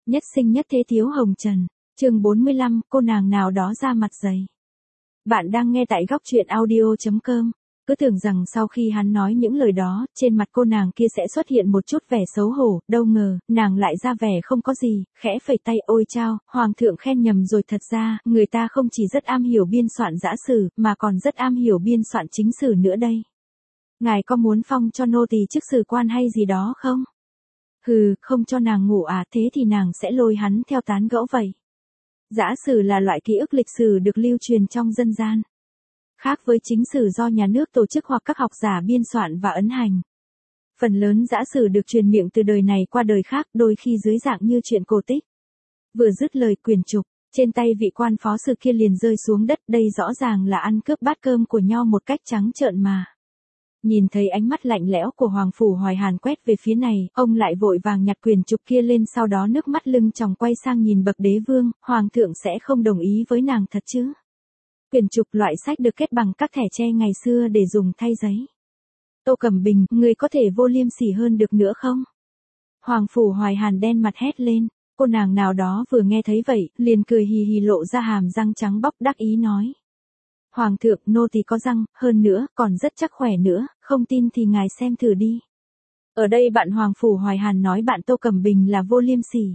Nhất sinh nhất thế thiếu hồng trần. Chương 45, cô nàng nào đó ra mặt dày. Bạn đang nghe tại góc truyện audio.com. Cứ tưởng rằng sau khi hắn nói những lời đó, trên mặt cô nàng kia sẽ xuất hiện một chút vẻ xấu hổ, đâu ngờ, nàng lại ra vẻ không có gì, khẽ phẩy tay, ôi chao, hoàng thượng khen nhầm rồi, thật ra, người ta không chỉ rất am hiểu biên soạn dã sử, mà còn rất am hiểu biên soạn chính sử nữa đây. Ngài có muốn phong cho nô tỳ chức sử quan hay gì đó không? Hừ, không cho nàng ngủ à, thế thì nàng sẽ lôi hắn theo tán gẫu vậy. Dã sử là loại ký ức lịch sử được lưu truyền trong dân gian. Khác với chính sử do nhà nước tổ chức hoặc các học giả biên soạn và ấn hành. Phần lớn dã sử được truyền miệng từ đời này qua đời khác, đôi khi dưới dạng như chuyện cổ tích. Vừa dứt lời, quyển trục trên tay vị quan phó sử kia liền rơi xuống đất, đây rõ ràng là ăn cướp bát cơm của nhau một cách trắng trợn mà. Nhìn thấy ánh mắt lạnh lẽo của Hoàng Phủ Hoài Hàn quét về phía này, ông lại vội vàng nhặt quyển trục kia lên, sau đó nước mắt lưng tròng quay sang nhìn bậc đế vương, Hoàng thượng sẽ không đồng ý với nàng thật chứ? Quyển trục loại sách được kết bằng các thẻ tre ngày xưa để dùng thay giấy. Tô Cẩm Bình, người có thể vô liêm sỉ hơn được nữa không? Hoàng Phủ Hoài Hàn đen mặt hét lên, cô nàng nào đó vừa nghe thấy vậy, liền cười hì hì lộ ra hàm răng trắng bóc đắc ý nói. Hoàng thượng, nô tỳ có răng, hơn nữa, còn rất chắc khỏe nữa, không tin thì ngài xem thử đi. Ở đây bạn Hoàng Phủ Hoài Hàn nói bạn Tô Cẩm Bình là vô liêm sỉ.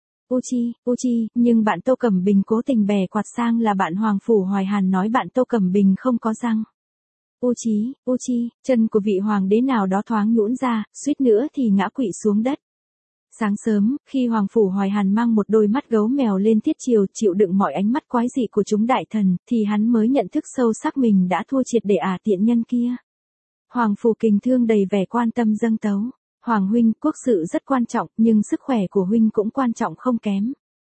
Uchi, nhưng bạn Tô Cẩm Bình cố tình bẻ quạt sang là bạn Hoàng Phủ Hoài Hàn nói bạn Tô Cẩm Bình không có răng. Uchi, chân của vị hoàng đế nào đó thoáng nhũn ra, suýt nữa thì ngã quỵ xuống đất. Sáng sớm, khi Hoàng Phủ Hoài Hàn mang một đôi mắt gấu mèo lên thiết triều chịu đựng mọi ánh mắt quái dị của chúng đại thần, thì hắn mới nhận thức sâu sắc mình đã thua triệt để tiện nhân kia. Hoàng Phủ Kình Thương đầy vẻ quan tâm dâng tấu. Hoàng huynh, quốc sự rất quan trọng, nhưng sức khỏe của huynh cũng quan trọng không kém.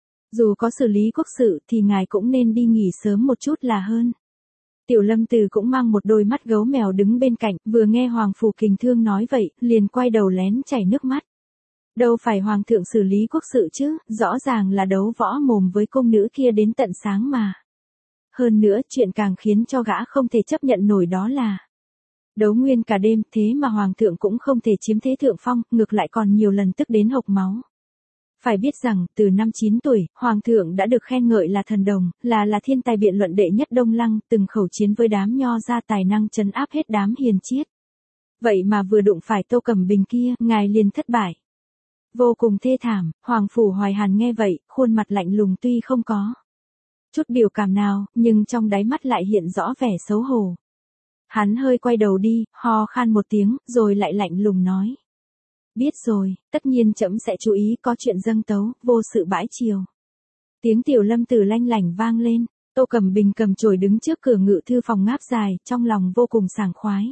Dù có xử lý quốc sự thì ngài cũng nên đi nghỉ sớm một chút là hơn. Tiểu Lâm Từ cũng mang một đôi mắt gấu mèo đứng bên cạnh, vừa nghe Hoàng Phủ Kình Thương nói vậy, liền quay đầu lén chảy nước mắt. Đâu phải hoàng thượng xử lý quốc sự chứ, rõ ràng là đấu võ mồm với cung nữ kia đến tận sáng mà. Hơn nữa, chuyện càng khiến cho gã không thể chấp nhận nổi đó là đấu nguyên cả đêm, thế mà hoàng thượng cũng không thể chiếm thế thượng phong, ngược lại còn nhiều lần tức đến hộc máu. Phải biết rằng, từ năm 9 tuổi, hoàng thượng đã được khen ngợi là thần đồng, là thiên tài biện luận đệ nhất Đông Lăng, từng khẩu chiến với đám nho ra tài năng trấn áp hết đám hiền triết. Vậy mà vừa đụng phải Tô Cẩm Bình kia, ngài liền thất bại. Vô cùng thê thảm, Hoàng Phủ Hoài Hàn nghe vậy, khuôn mặt lạnh lùng tuy không có chút biểu cảm nào, nhưng trong đáy mắt lại hiện rõ vẻ xấu hổ. Hắn hơi quay đầu đi, ho khan một tiếng, rồi lại lạnh lùng nói. Biết rồi, tất nhiên trẫm sẽ chú ý, có chuyện dâng tấu, vô sự bãi triều. Tiếng Tiểu Lâm Tử lanh lảnh vang lên, Tô Cẩm Bình cầm chổi đứng trước cửa ngự thư phòng ngáp dài, trong lòng vô cùng sảng khoái.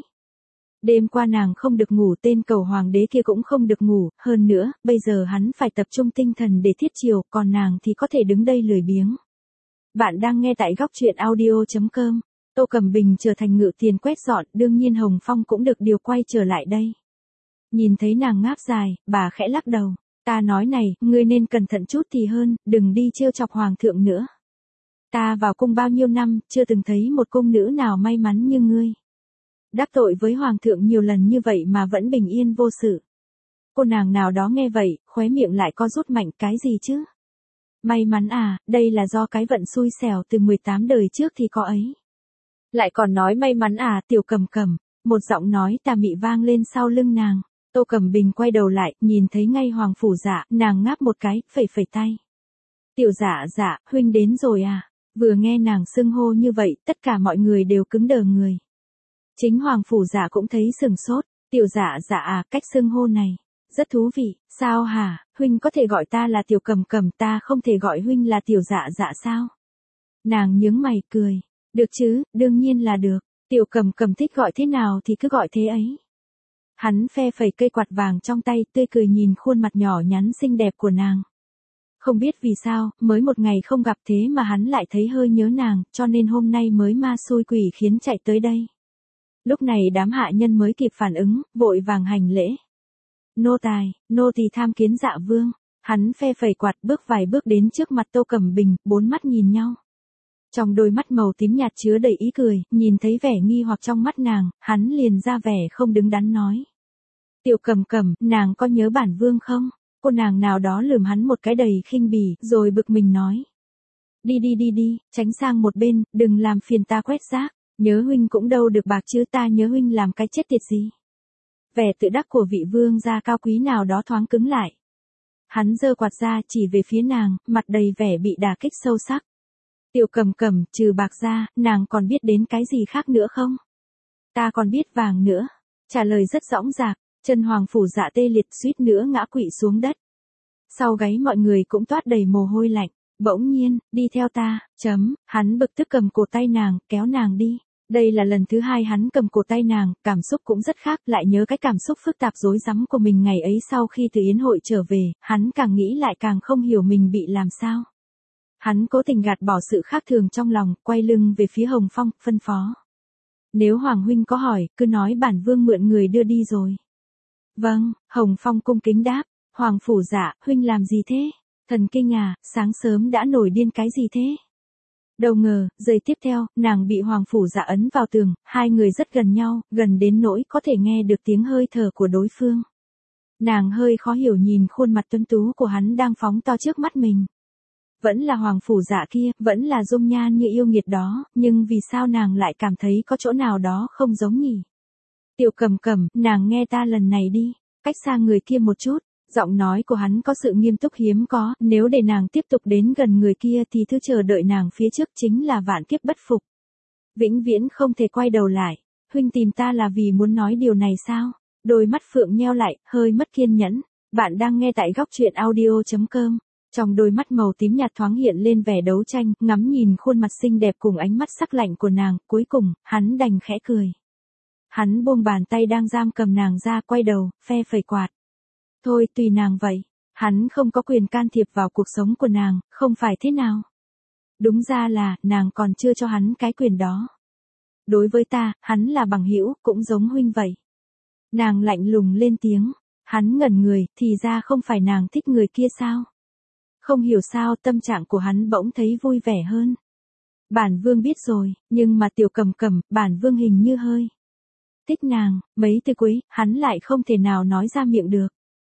Đêm qua nàng không được ngủ, tên cầu hoàng đế kia cũng không được ngủ, hơn nữa, bây giờ hắn phải tập trung tinh thần để thiết triều, còn nàng thì có thể đứng đây lười biếng. Bạn đang nghe tại góc truyện audio.com. Tô Cẩm Bình trở thành ngự tiền quét dọn, đương nhiên Hồng Phong cũng được điều quay trở lại đây. Nhìn thấy nàng ngáp dài, bà khẽ lắc đầu. Ta nói này, ngươi nên cẩn thận chút thì hơn, đừng đi trêu chọc hoàng thượng nữa. Ta vào cung bao nhiêu năm, chưa từng thấy một cung nữ nào may mắn như ngươi. Đắc tội với hoàng thượng nhiều lần như vậy mà vẫn bình yên vô sự. Cô nàng nào đó nghe vậy, khóe miệng lại co rút mạnh, cái gì chứ? May mắn à, đây là do cái vận xui xẻo từ 18 đời trước thì có ấy. Lại còn nói may mắn à, Tiểu Cẩm Cẩm, một giọng nói tà mị vang lên sau lưng nàng. Tô Cẩm Bình quay đầu lại, nhìn thấy ngay Hoàng Phủ Dạ, nàng ngáp một cái, phẩy phẩy tay. Tiểu Dạ, huynh đến rồi à? Vừa nghe nàng xưng hô như vậy, tất cả mọi người đều cứng đờ người. Chính Hoàng Phủ Dạ cũng thấy sừng sốt, Tiểu Dạ à, cách xưng hô này, rất thú vị, sao hả, huynh có thể gọi ta là Tiểu Cẩm Cẩm, ta không thể gọi huynh là Tiểu Dạ sao? Nàng nhướng mày cười, được chứ, đương nhiên là được, Tiểu Cẩm Cẩm thích gọi thế nào thì cứ gọi thế ấy. Hắn phe phẩy cây quạt vàng trong tay, tươi cười nhìn khuôn mặt nhỏ nhắn xinh đẹp của nàng. Không biết vì sao, mới một ngày không gặp thế mà hắn lại thấy hơi nhớ nàng, cho nên hôm nay mới ma xui quỷ khiến chạy tới đây. Lúc này đám hạ nhân mới kịp phản ứng, vội vàng hành lễ. Nô tỳ tham kiến Dạ vương. Hắn phe phẩy quạt bước vài bước đến trước mặt Tô Cẩm Bình, bốn mắt nhìn nhau. Trong đôi mắt màu tím nhạt chứa đầy ý cười, nhìn thấy vẻ nghi hoặc trong mắt nàng, hắn liền ra vẻ không đứng đắn nói. Tiểu Cẩm Cẩm, nàng có nhớ bản vương không? Cô nàng nào đó lườm hắn một cái đầy khinh bỉ, rồi bực mình nói. Đi, tránh sang một bên, đừng làm phiền ta quét rác. Nhớ huynh cũng đâu được bạc chứ, ta nhớ huynh làm cái chết tiệt gì. Vẻ tự đắc của vị vương gia cao quý nào đó thoáng cứng lại. Hắn giơ quạt ra chỉ về phía nàng, mặt đầy vẻ bị đả kích sâu sắc. Tiểu Cầm Cầm, trừ bạc ra, nàng còn biết đến cái gì khác nữa không? Ta còn biết vàng nữa. Trả lời rất dõng dạc, chân Hoàng Phủ Dạ tê liệt suýt nữa ngã quỵ xuống đất. Sau gáy mọi người cũng toát đầy mồ hôi lạnh. Bỗng nhiên, đi theo ta, hắn bực tức cầm cổ tay nàng, kéo nàng đi. Đây là lần thứ hai hắn cầm cổ tay nàng, cảm xúc cũng rất khác, lại nhớ cái cảm xúc phức tạp rối rắm của mình ngày ấy sau khi từ yến hội trở về, hắn càng nghĩ lại càng không hiểu mình bị làm sao. Hắn cố tình gạt bỏ sự khác thường trong lòng, quay lưng về phía Hồng Phong, phân phó. Nếu Hoàng huynh có hỏi, cứ nói bản vương mượn người đưa đi rồi. Vâng, Hồng Phong cung kính đáp, Hoàng Phủ Dạ, huynh làm gì thế? Thần kinh à, sáng sớm đã nổi điên cái gì thế? Đâu ngờ, giây tiếp theo, nàng bị Hoàng Phủ Dạ ấn vào tường, hai người rất gần nhau, gần đến nỗi có thể nghe được tiếng hơi thở của đối phương. Nàng hơi khó hiểu nhìn khuôn mặt tuấn tú của hắn đang phóng to trước mắt mình. Vẫn là Hoàng Phủ Dạ kia, vẫn là dung nhan như yêu nghiệt đó, nhưng vì sao nàng lại cảm thấy có chỗ nào đó không giống nhỉ? Tiểu Cầm Cầm, nàng nghe ta lần này đi, cách xa người kia một chút. Giọng nói của hắn có sự nghiêm túc hiếm có, nếu để nàng tiếp tục đến gần người kia thì thứ chờ đợi nàng phía trước chính là vạn kiếp bất phục. Vĩnh viễn không thể quay đầu lại. Huynh tìm ta là vì muốn nói điều này sao? Đôi mắt Phượng nheo lại, hơi mất kiên nhẫn. Bạn đang nghe tại góc truyện audio.com. Trong đôi mắt màu tím nhạt thoáng hiện lên vẻ đấu tranh, ngắm nhìn khuôn mặt xinh đẹp cùng ánh mắt sắc lạnh của nàng, cuối cùng, hắn đành khẽ cười. Hắn buông bàn tay đang giam cầm nàng ra, quay đầu, phe phẩy quạt. Thôi tùy nàng vậy, hắn không có quyền can thiệp vào cuộc sống của nàng, không phải thế nào? Đúng ra là, nàng còn chưa cho hắn cái quyền đó. Đối với ta, hắn là bằng hữu, cũng giống huynh vậy. Nàng lạnh lùng lên tiếng, hắn ngẩn người, thì ra không phải nàng thích người kia sao? Không hiểu sao tâm trạng của hắn bỗng thấy vui vẻ hơn. Bản vương biết rồi, nhưng mà Tiểu Cầm Cầm, bản vương hình như hơi thích nàng, mấy từ cuối, hắn lại không thể nào nói ra miệng được.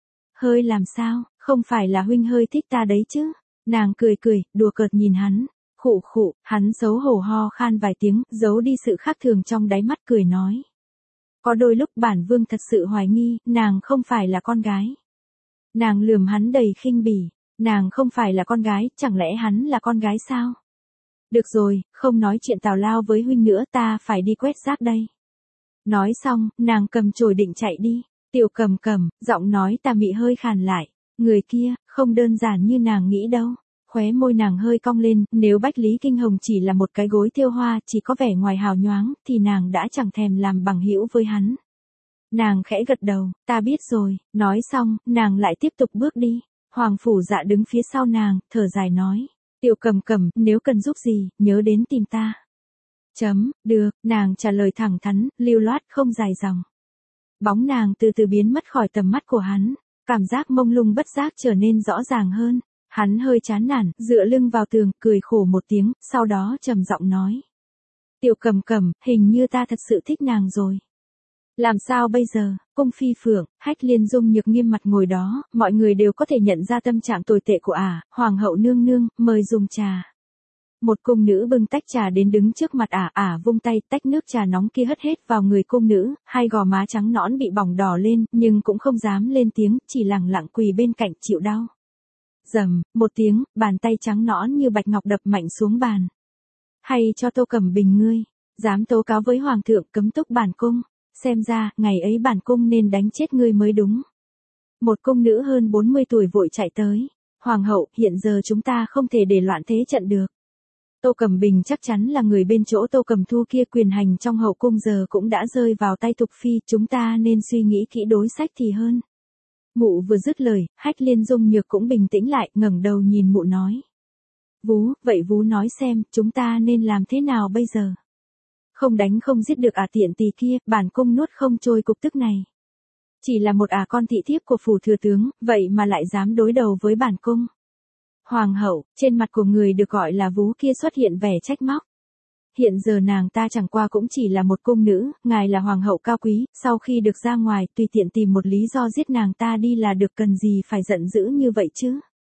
Hơi làm sao, không phải là huynh hơi thích ta đấy chứ? Nàng cười, đùa cợt nhìn hắn. Khụ, hắn xấu hổ ho khan vài tiếng, giấu đi sự khác thường trong đáy mắt, cười nói. Có đôi lúc bản vương thật sự hoài nghi, nàng không phải là con gái. Nàng lườm hắn đầy khinh bỉ. Nàng không phải là con gái, chẳng lẽ hắn là con gái sao? Được rồi, không nói chuyện tào lao với huynh nữa, ta phải đi quét rác đây. Nói xong, nàng cầm chổi định chạy đi. Tiểu Cầm Cầm, giọng nói tà mị hơi khàn lại. Người kia, không đơn giản như nàng nghĩ đâu. Khóe môi nàng hơi cong lên, nếu Bách Lý Kinh Hồng chỉ là một cái gối thêu hoa, chỉ có vẻ ngoài hào nhoáng, thì nàng đã chẳng thèm làm bằng hữu với hắn. Nàng khẽ gật đầu, ta biết rồi, nói xong, nàng lại tiếp tục bước đi. Hoàng Phủ Dạ đứng phía sau nàng, thở dài nói. Tiểu Cầm Cầm, nếu cần giúp gì, nhớ đến tìm ta. Được, nàng trả lời thẳng thắn, lưu loát không dài dòng. Bóng nàng từ từ biến mất khỏi tầm mắt của hắn, cảm giác mông lung bất giác trở nên rõ ràng hơn. Hắn hơi chán nản, dựa lưng vào tường, cười khổ một tiếng, sau đó trầm giọng nói. Tiểu Cầm Cầm, hình như ta thật sự thích nàng rồi. Làm sao bây giờ? Cung Phi Phượng, Hách Liên Dung nhược nghiêm mặt ngồi đó, mọi người đều có thể nhận ra tâm trạng tồi tệ của ả. Hoàng hậu nương nương, mời dùng trà. Một cung nữ bưng tách trà đến đứng trước mặt ả, vung tay, tách nước trà nóng kia hất hết vào người cung nữ, hai gò má trắng nõn bị bỏng đỏ lên, nhưng cũng không dám lên tiếng, chỉ lẳng lặng quỳ bên cạnh chịu đau. Rầm, một tiếng, bàn tay trắng nõn như bạch ngọc đập mạnh xuống bàn. Hay cho Tô Cẩm Bình ngươi, dám tố cáo với hoàng thượng cấm túc bản cung, xem ra, ngày ấy bản cung nên đánh chết ngươi mới đúng. Một cung nữ hơn 40 tuổi vội chạy tới. Hoàng hậu, hiện giờ chúng ta không thể để loạn thế trận được. Tô Cẩm Bình chắc chắn là người bên chỗ Tô Cẩm Thu kia, quyền hành trong hậu cung giờ cũng đã rơi vào tay Thục Phi, chúng ta nên suy nghĩ kỹ đối sách thì hơn. Mụ vừa dứt lời, Hách Liên Dung nhược cũng bình tĩnh lại, ngẩng đầu nhìn mụ nói. Vú, vậy vú nói xem, chúng ta nên làm thế nào bây giờ? Không đánh không giết được tiện tỳ kia, bản cung nuốt không trôi cục tức này. Chỉ là một con thị thiếp của phủ thừa tướng, vậy mà lại dám đối đầu với bản cung. Hoàng hậu, trên mặt của người được gọi là vú kia xuất hiện vẻ trách móc. hiện giờ nàng ta chẳng qua cũng chỉ là một cung nữ, ngài là hoàng hậu cao quý, sau khi được ra ngoài tùy tiện tìm một lý do giết nàng ta đi là được, cần gì phải giận dữ như vậy chứ.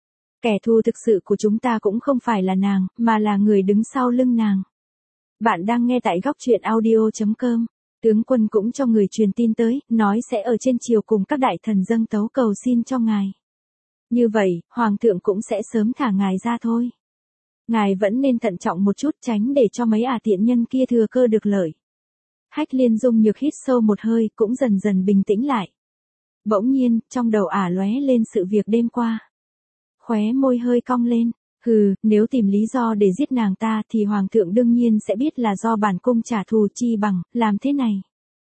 Kẻ thù thực sự của chúng ta cũng không phải là nàng, mà là người đứng sau lưng nàng. Bạn đang nghe tại góc truyện audio.com. Tướng quân cũng cho người truyền tin tới, nói sẽ ở trên triều cùng các đại thần dâng tấu cầu xin cho ngài. Như vậy, hoàng thượng cũng sẽ sớm thả ngài ra thôi. Ngài vẫn nên thận trọng một chút, tránh để cho mấy tiện nhân kia thừa cơ được lợi. Hách Liên Dung Nhược hít sâu một hơi, cũng dần dần bình tĩnh lại. Bỗng nhiên, trong đầu lóe lên sự việc đêm qua. Khóe môi hơi cong lên. Nếu tìm lý do để giết nàng ta thì hoàng thượng đương nhiên sẽ biết là do bản cung trả thù, chi bằng làm thế này.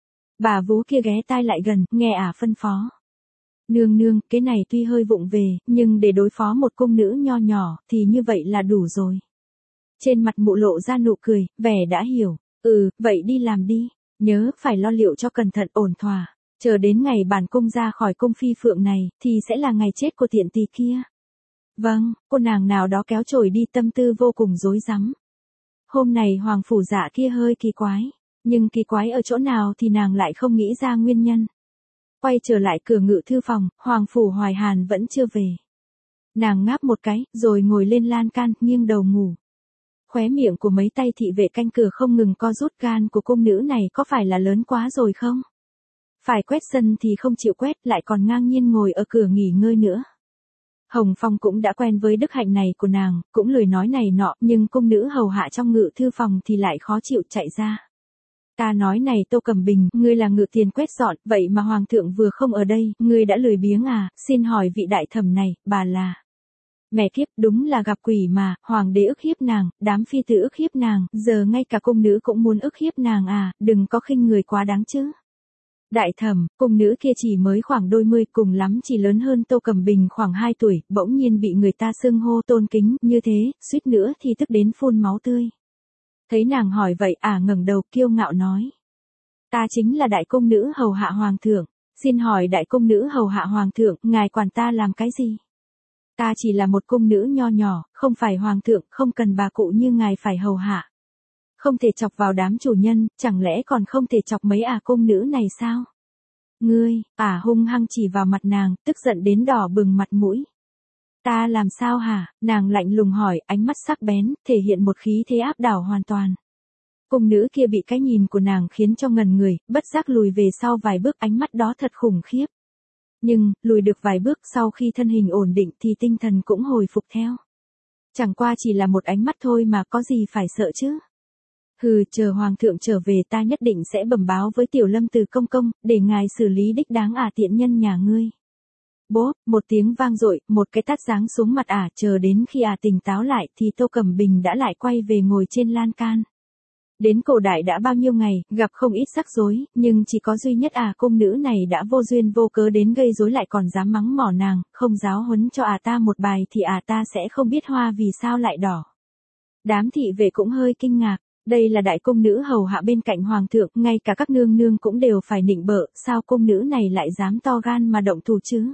Bà vú kia ghé tai lại gần, nghe phân phó. Nương nương, cái này tuy hơi vụng về, nhưng để đối phó một cung nữ nho nhỏ, thì như vậy là đủ rồi. Trên mặt mụ lộ ra nụ cười, vẻ đã hiểu. Vậy đi làm đi. Nhớ phải lo liệu cho cẩn thận ổn thỏa. Chờ đến ngày bản cung ra khỏi cung phi phượng này, thì sẽ là ngày chết của tiện tỳ kia. Vâng, cô nàng nào đó kéo chổi đi, tâm tư vô cùng rối rắm. Hôm này hoàng phủ Dạ kia hơi kỳ quái. Nhưng kỳ quái ở chỗ nào thì nàng lại không nghĩ ra nguyên nhân. Quay trở lại cửa ngự thư phòng, hoàng phủ Hoài Hàn vẫn chưa về. Nàng ngáp một cái, rồi ngồi lên lan can, nghiêng đầu ngủ. Khóe miệng của mấy tay thị vệ canh cửa không ngừng co rút, gan của cung nữ này có phải là lớn quá rồi không? Phải quét sân thì không chịu quét, lại còn ngang nhiên ngồi ở cửa nghỉ ngơi nữa. Hồng Phong cũng đã quen với đức hạnh này của nàng, cũng lười nói này nọ, nhưng cung nữ hầu hạ trong ngự thư phòng thì lại khó chịu chạy ra. Ta nói này Tô Cẩm Bình, ngươi là ngự tiền quét dọn, vậy mà hoàng thượng vừa không ở đây, ngươi đã lười biếng xin hỏi vị đại thẩm này, bà là... Mẹ kiếp, đúng là gặp quỷ mà, hoàng đế ức hiếp nàng, đám phi tử ức hiếp nàng, giờ ngay cả cung nữ cũng muốn ức hiếp nàng đừng có khinh người quá đáng chứ. Đại thẩm, cung nữ kia chỉ mới khoảng đôi mươi, cùng lắm chỉ lớn hơn Tô Cẩm Bình khoảng 2 tuổi, bỗng nhiên bị người ta xưng hô tôn kính, như thế, suýt nữa thì tức đến phun máu tươi. Thấy nàng hỏi vậy ngẩng đầu kiêu ngạo nói. Ta chính là đại cung nữ hầu hạ hoàng thượng, xin hỏi đại cung nữ hầu hạ hoàng thượng, ngài quản ta làm cái gì? Ta chỉ là một cung nữ nho nhỏ, không phải hoàng thượng, không cần bà cụ như ngài phải hầu hạ. Không thể chọc vào đám chủ nhân, chẳng lẽ còn không thể chọc mấy cung nữ này sao? Ngươi, hung hăng chỉ vào mặt nàng, tức giận đến đỏ bừng mặt mũi. Ta làm sao hả? Nàng lạnh lùng hỏi, ánh mắt sắc bén, thể hiện một khí thế áp đảo hoàn toàn. Cung nữ kia bị cái nhìn của nàng khiến cho ngần người, bất giác lùi về sau vài bước, ánh mắt đó thật khủng khiếp. Nhưng, lùi được vài bước, sau khi thân hình ổn định thì tinh thần cũng hồi phục theo. Chẳng qua chỉ là một ánh mắt thôi mà có gì phải sợ chứ. Chờ hoàng thượng trở về ta nhất định sẽ bẩm báo với Tiểu Lâm Từ công công, để ngài xử lý đích đáng tiện nhân nhà ngươi. Bốp, một tiếng vang dội, một cái tát giáng xuống mặt chờ đến khi tỉnh táo lại thì Tô Cẩm Bình đã lại quay về ngồi trên lan can. Đến cổ đại đã bao nhiêu ngày, gặp không ít rắc rối, nhưng chỉ có duy nhất cung nữ này đã vô duyên vô cớ đến gây rối lại còn dám mắng mỏ nàng, không giáo huấn cho ta một bài thì ta sẽ không biết hoa vì sao lại đỏ. Đám thị vệ cũng hơi kinh ngạc. Đây là đại cung nữ hầu hạ bên cạnh hoàng thượng, ngay cả các nương nương cũng đều phải nịnh bợ, sao cung nữ này lại dám to gan mà động thủ chứ?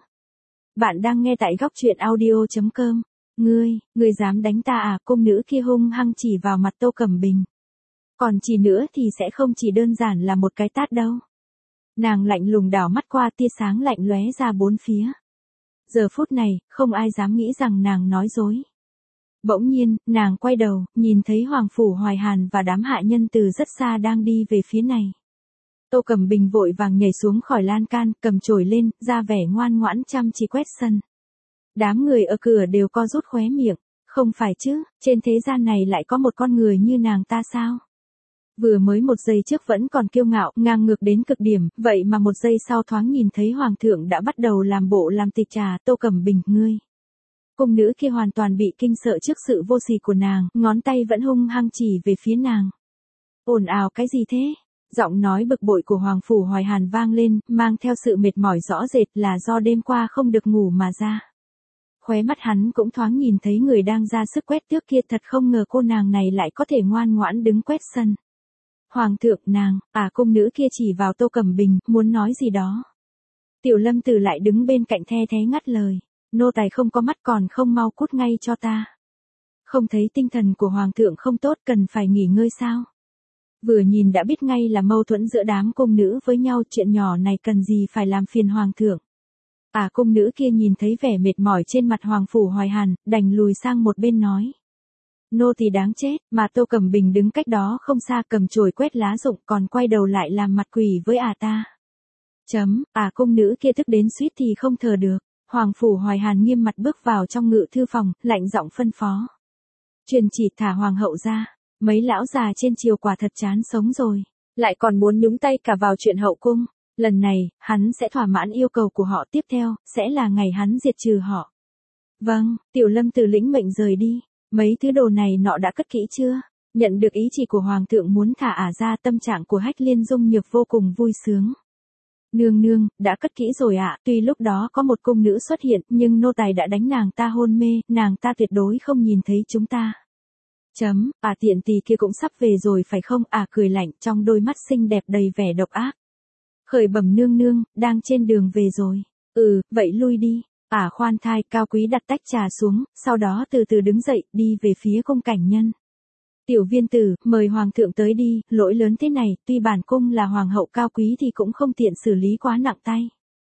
Bạn đang nghe tại góc truyện audio.com. Ngươi dám đánh ta cung nữ kia hung hăng chỉ vào mặt Tô Cẩm Bình. Còn chỉ nữa thì sẽ không chỉ đơn giản là một cái tát đâu. Nàng lạnh lùng đảo mắt qua, tia sáng lạnh lóe ra bốn phía. Giờ phút này, không ai dám nghĩ rằng nàng nói dối. Bỗng nhiên, nàng quay đầu, nhìn thấy hoàng phủ Hoài Hàn và đám hạ nhân từ rất xa đang đi về phía này. Tô Cẩm Bình vội vàng nhảy xuống khỏi lan can, cầm chổi lên, ra vẻ ngoan ngoãn chăm chỉ quét sân. Đám người ở cửa đều co rút khóe miệng, không phải chứ, trên thế gian này lại có một con người như nàng ta sao? Vừa mới một giây trước vẫn còn kiêu ngạo, ngang ngược đến cực điểm, vậy mà một giây sau thoáng nhìn thấy hoàng thượng đã bắt đầu làm bộ làm tịch. Tô Cẩm Bình, ngươi. Cung nữ kia hoàn toàn bị kinh sợ trước sự vô sỉ của nàng, ngón tay vẫn hung hăng chỉ về phía nàng. Ồn ào cái gì thế? Giọng nói bực bội của hoàng phủ Hoài Hàn vang lên, mang theo sự mệt mỏi rõ rệt, là do đêm qua không được ngủ mà ra. Khóe mắt hắn cũng thoáng nhìn thấy người đang ra sức quét tước kia, thật không ngờ cô nàng này lại có thể ngoan ngoãn đứng quét sân. Hoàng thượng, nàng, cung nữ kia chỉ vào Tô Cẩm Bình, muốn nói gì đó. Tiểu Lâm Tử lại đứng bên cạnh the thé ngắt lời. Nô tài không có mắt, còn không mau cút ngay cho ta. Không thấy tinh thần của hoàng thượng không tốt, cần phải nghỉ ngơi sao? Vừa nhìn đã biết ngay là mâu thuẫn giữa đám cung nữ với nhau, chuyện nhỏ này cần gì phải làm phiền hoàng thượng. Cung nữ kia nhìn thấy vẻ mệt mỏi trên mặt Hoàng Phủ Hoài Hàn, đành lùi sang một bên nói. Nô tỳ đáng chết, mà Tô Cẩm Bình đứng cách đó không xa cầm chổi quét lá rụng còn quay đầu lại làm mặt quỷ với ta. Cung nữ kia tức đến suýt thì không thở được. Hoàng Phủ Hoài Hàn nghiêm mặt bước vào trong ngự thư phòng, lạnh giọng phân phó. Truyền chỉ thả hoàng hậu ra, mấy lão già trên triều quả thật chán sống rồi, lại còn muốn nhúng tay cả vào chuyện hậu cung. Lần này, hắn sẽ thỏa mãn yêu cầu của họ, tiếp theo, sẽ là ngày hắn diệt trừ họ. Vâng, Tiểu Lâm Tử lĩnh mệnh rời đi. Mấy thứ đồ này nọ đã cất kỹ chưa? Nhận được ý chỉ của Hoàng thượng muốn thả ra, tâm trạng của Hách Liên Dung Nhược vô cùng vui sướng. Nương nương, đã cất kỹ rồi ạ. Tuy lúc đó có một cung nữ xuất hiện, nhưng nô tài đã đánh nàng ta hôn mê, nàng ta tuyệt đối không nhìn thấy chúng ta. Tiện tỳ kia cũng sắp về rồi phải không? Cười lạnh, trong đôi mắt xinh đẹp đầy vẻ độc ác. Khởi bẩm nương nương, đang trên đường về rồi. Vậy lui đi. Khoan thai, Cao Quý đặt tách trà xuống, sau đó từ từ đứng dậy, đi về phía cung cảnh nhân. Tiểu Viên Tử, mời hoàng thượng tới đi, lỗi lớn thế này, tuy bản cung là hoàng hậu Cao Quý thì cũng không tiện xử lý quá nặng tay.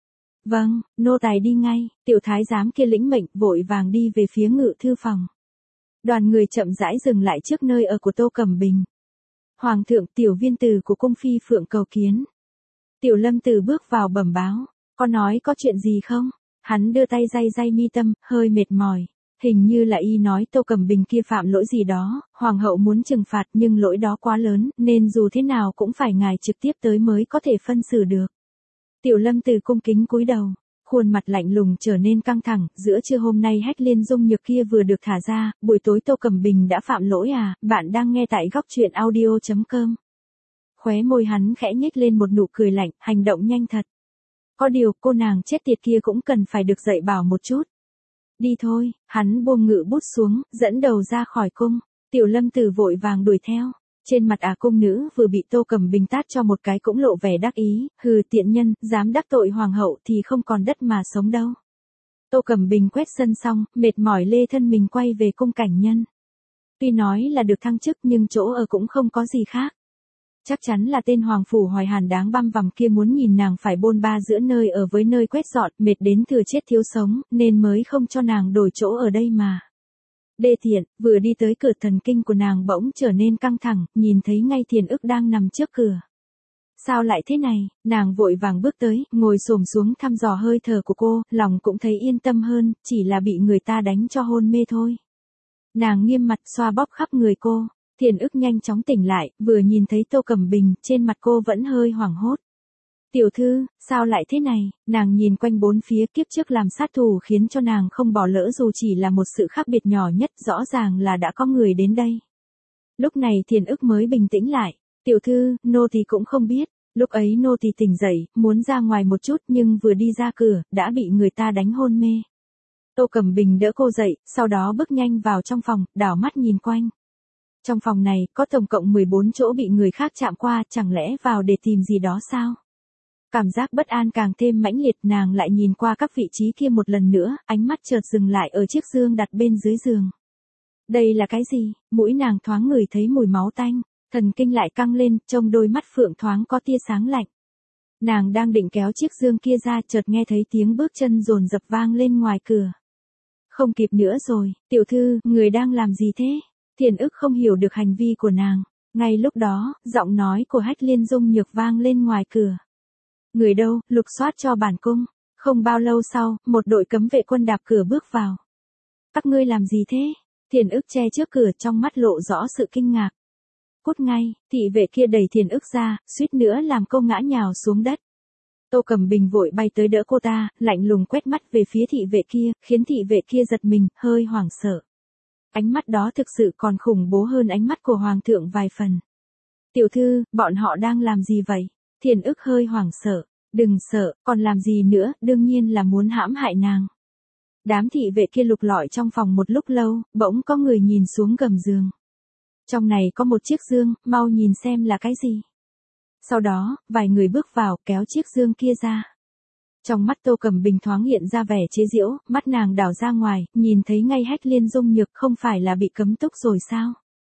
Vâng, nô tài đi ngay. Tiểu thái giám kia lĩnh mệnh, vội vàng đi về phía ngự thư phòng. Đoàn người chậm rãi dừng lại trước nơi ở của Tô Cẩm Bình. Hoàng thượng, Tiểu Viên Tử của cung phi phượng cầu kiến. Tiểu Lâm Tử bước vào bẩm báo, có nói có chuyện gì không? Hắn đưa tay day mi tâm, hơi mệt mỏi. Hình như là y nói Tô Cẩm Bình kia phạm lỗi gì đó, hoàng hậu muốn trừng phạt nhưng lỗi đó quá lớn, nên dù thế nào cũng phải ngài trực tiếp tới mới có thể phân xử được. Tiểu Lâm Tử cung kính cúi đầu, khuôn mặt lạnh lùng trở nên căng thẳng, giữa trưa hôm nay Hách Liên Dung Nhược kia vừa được thả ra, buổi tối Tô Cẩm Bình đã phạm lỗi Bạn đang nghe tại góc truyện audio.com. Khóe môi hắn khẽ nhếch lên một nụ cười lạnh, hành động nhanh thật. Có điều, cô nàng chết tiệt kia cũng cần phải được dạy bảo một chút. Đi thôi, hắn buông ngự bút xuống, dẫn đầu ra khỏi cung. Tiểu Lâm Tử vội vàng đuổi theo. Trên mặt cung nữ vừa bị Tô Cẩm Bình tát cho một cái cũng lộ vẻ đắc ý, hừ tiện nhân, dám đắc tội hoàng hậu thì không còn đất mà sống đâu. Tô Cẩm Bình quét sân xong, mệt mỏi lê thân mình quay về cung cảnh nhân. Tuy nói là được thăng chức nhưng chỗ ở cũng không có gì khác. Chắc chắn là tên Hoàng Phủ Hoài Hàn đáng băm vằm kia muốn nhìn nàng phải bôn ba giữa nơi ở với nơi quét dọn, mệt đến thừa chết thiếu sống, nên mới không cho nàng đổi chỗ ở đây mà. Đê tiện, vừa đi tới cửa thần kinh của nàng bỗng trở nên căng thẳng, nhìn thấy ngay Thiền Ức đang nằm trước cửa. Sao lại thế này? Nàng vội vàng bước tới, ngồi xổm xuống thăm dò hơi thở của cô, lòng cũng thấy yên tâm hơn, chỉ là bị người ta đánh cho hôn mê thôi. Nàng nghiêm mặt xoa bóp khắp người cô. Thiền Ức nhanh chóng tỉnh lại, vừa nhìn thấy Tô Cẩm Bình, trên mặt cô vẫn hơi hoảng hốt. Tiểu thư, sao lại thế này? Nàng nhìn quanh bốn phía, kiếp trước làm sát thủ khiến cho nàng không bỏ lỡ dù chỉ là một sự khác biệt nhỏ nhất, rõ ràng là đã có người đến đây. Lúc này Thiền Ức mới bình tĩnh lại. Tiểu thư, nô tỳ cũng không biết. Lúc ấy nô tỳ tỉnh dậy, muốn ra ngoài một chút nhưng vừa đi ra cửa, đã bị người ta đánh hôn mê. Tô Cẩm Bình đỡ cô dậy, sau đó bước nhanh vào trong phòng, đảo mắt nhìn quanh. Trong phòng này, có tổng cộng 14 chỗ bị người khác chạm qua, chẳng lẽ vào để tìm gì đó sao? Cảm giác bất an càng thêm mãnh liệt, nàng lại nhìn qua các vị trí kia một lần nữa, ánh mắt chợt dừng lại ở chiếc dương đặt bên dưới giường. Đây là cái gì? Mũi nàng thoáng ngửi thấy mùi máu tanh, thần kinh lại căng lên, trong đôi mắt phượng thoáng có tia sáng lạnh. Nàng đang định kéo chiếc dương kia ra, chợt nghe thấy tiếng bước chân dồn dập vang lên ngoài cửa. Không kịp nữa rồi, tiểu thư, người đang làm gì thế? Thiền Ức không hiểu được hành vi của nàng. Ngay lúc đó, giọng nói của Hách Liên Dung Nhược vang lên ngoài cửa. Người đâu, lục soát cho bản cung. Không bao lâu sau, một đội cấm vệ quân đạp cửa bước vào. Các ngươi làm gì thế? Thiền Ức che trước cửa, trong mắt lộ rõ sự kinh ngạc. Cút ngay, thị vệ kia đẩy Thiền Ức ra, suýt nữa làm cô ngã nhào xuống đất. Tô Cẩm Bình vội bay tới đỡ cô ta, lạnh lùng quét mắt về phía thị vệ kia, khiến thị vệ kia giật mình, hơi hoảng sợ. Ánh mắt đó thực sự còn khủng bố hơn ánh mắt của hoàng thượng vài phần. Tiểu thư, bọn họ đang làm gì vậy? Thiền Ức hơi hoảng sợ. Đừng sợ, còn làm gì nữa, đương nhiên là muốn hãm hại nàng. Đám thị vệ kia lục lọi trong phòng một lúc lâu, bỗng có người nhìn xuống gầm giường. Trong này có một chiếc dương, mau nhìn xem là cái gì. Sau đó, vài người bước vào, kéo chiếc dương kia ra. Trong mắt Tô Cẩm Bình thoáng hiện ra vẻ chế giễu, mắt nàng đảo ra ngoài, nhìn thấy ngay Hách Liên Dung Nhược, không phải là bị cấm túc rồi sao?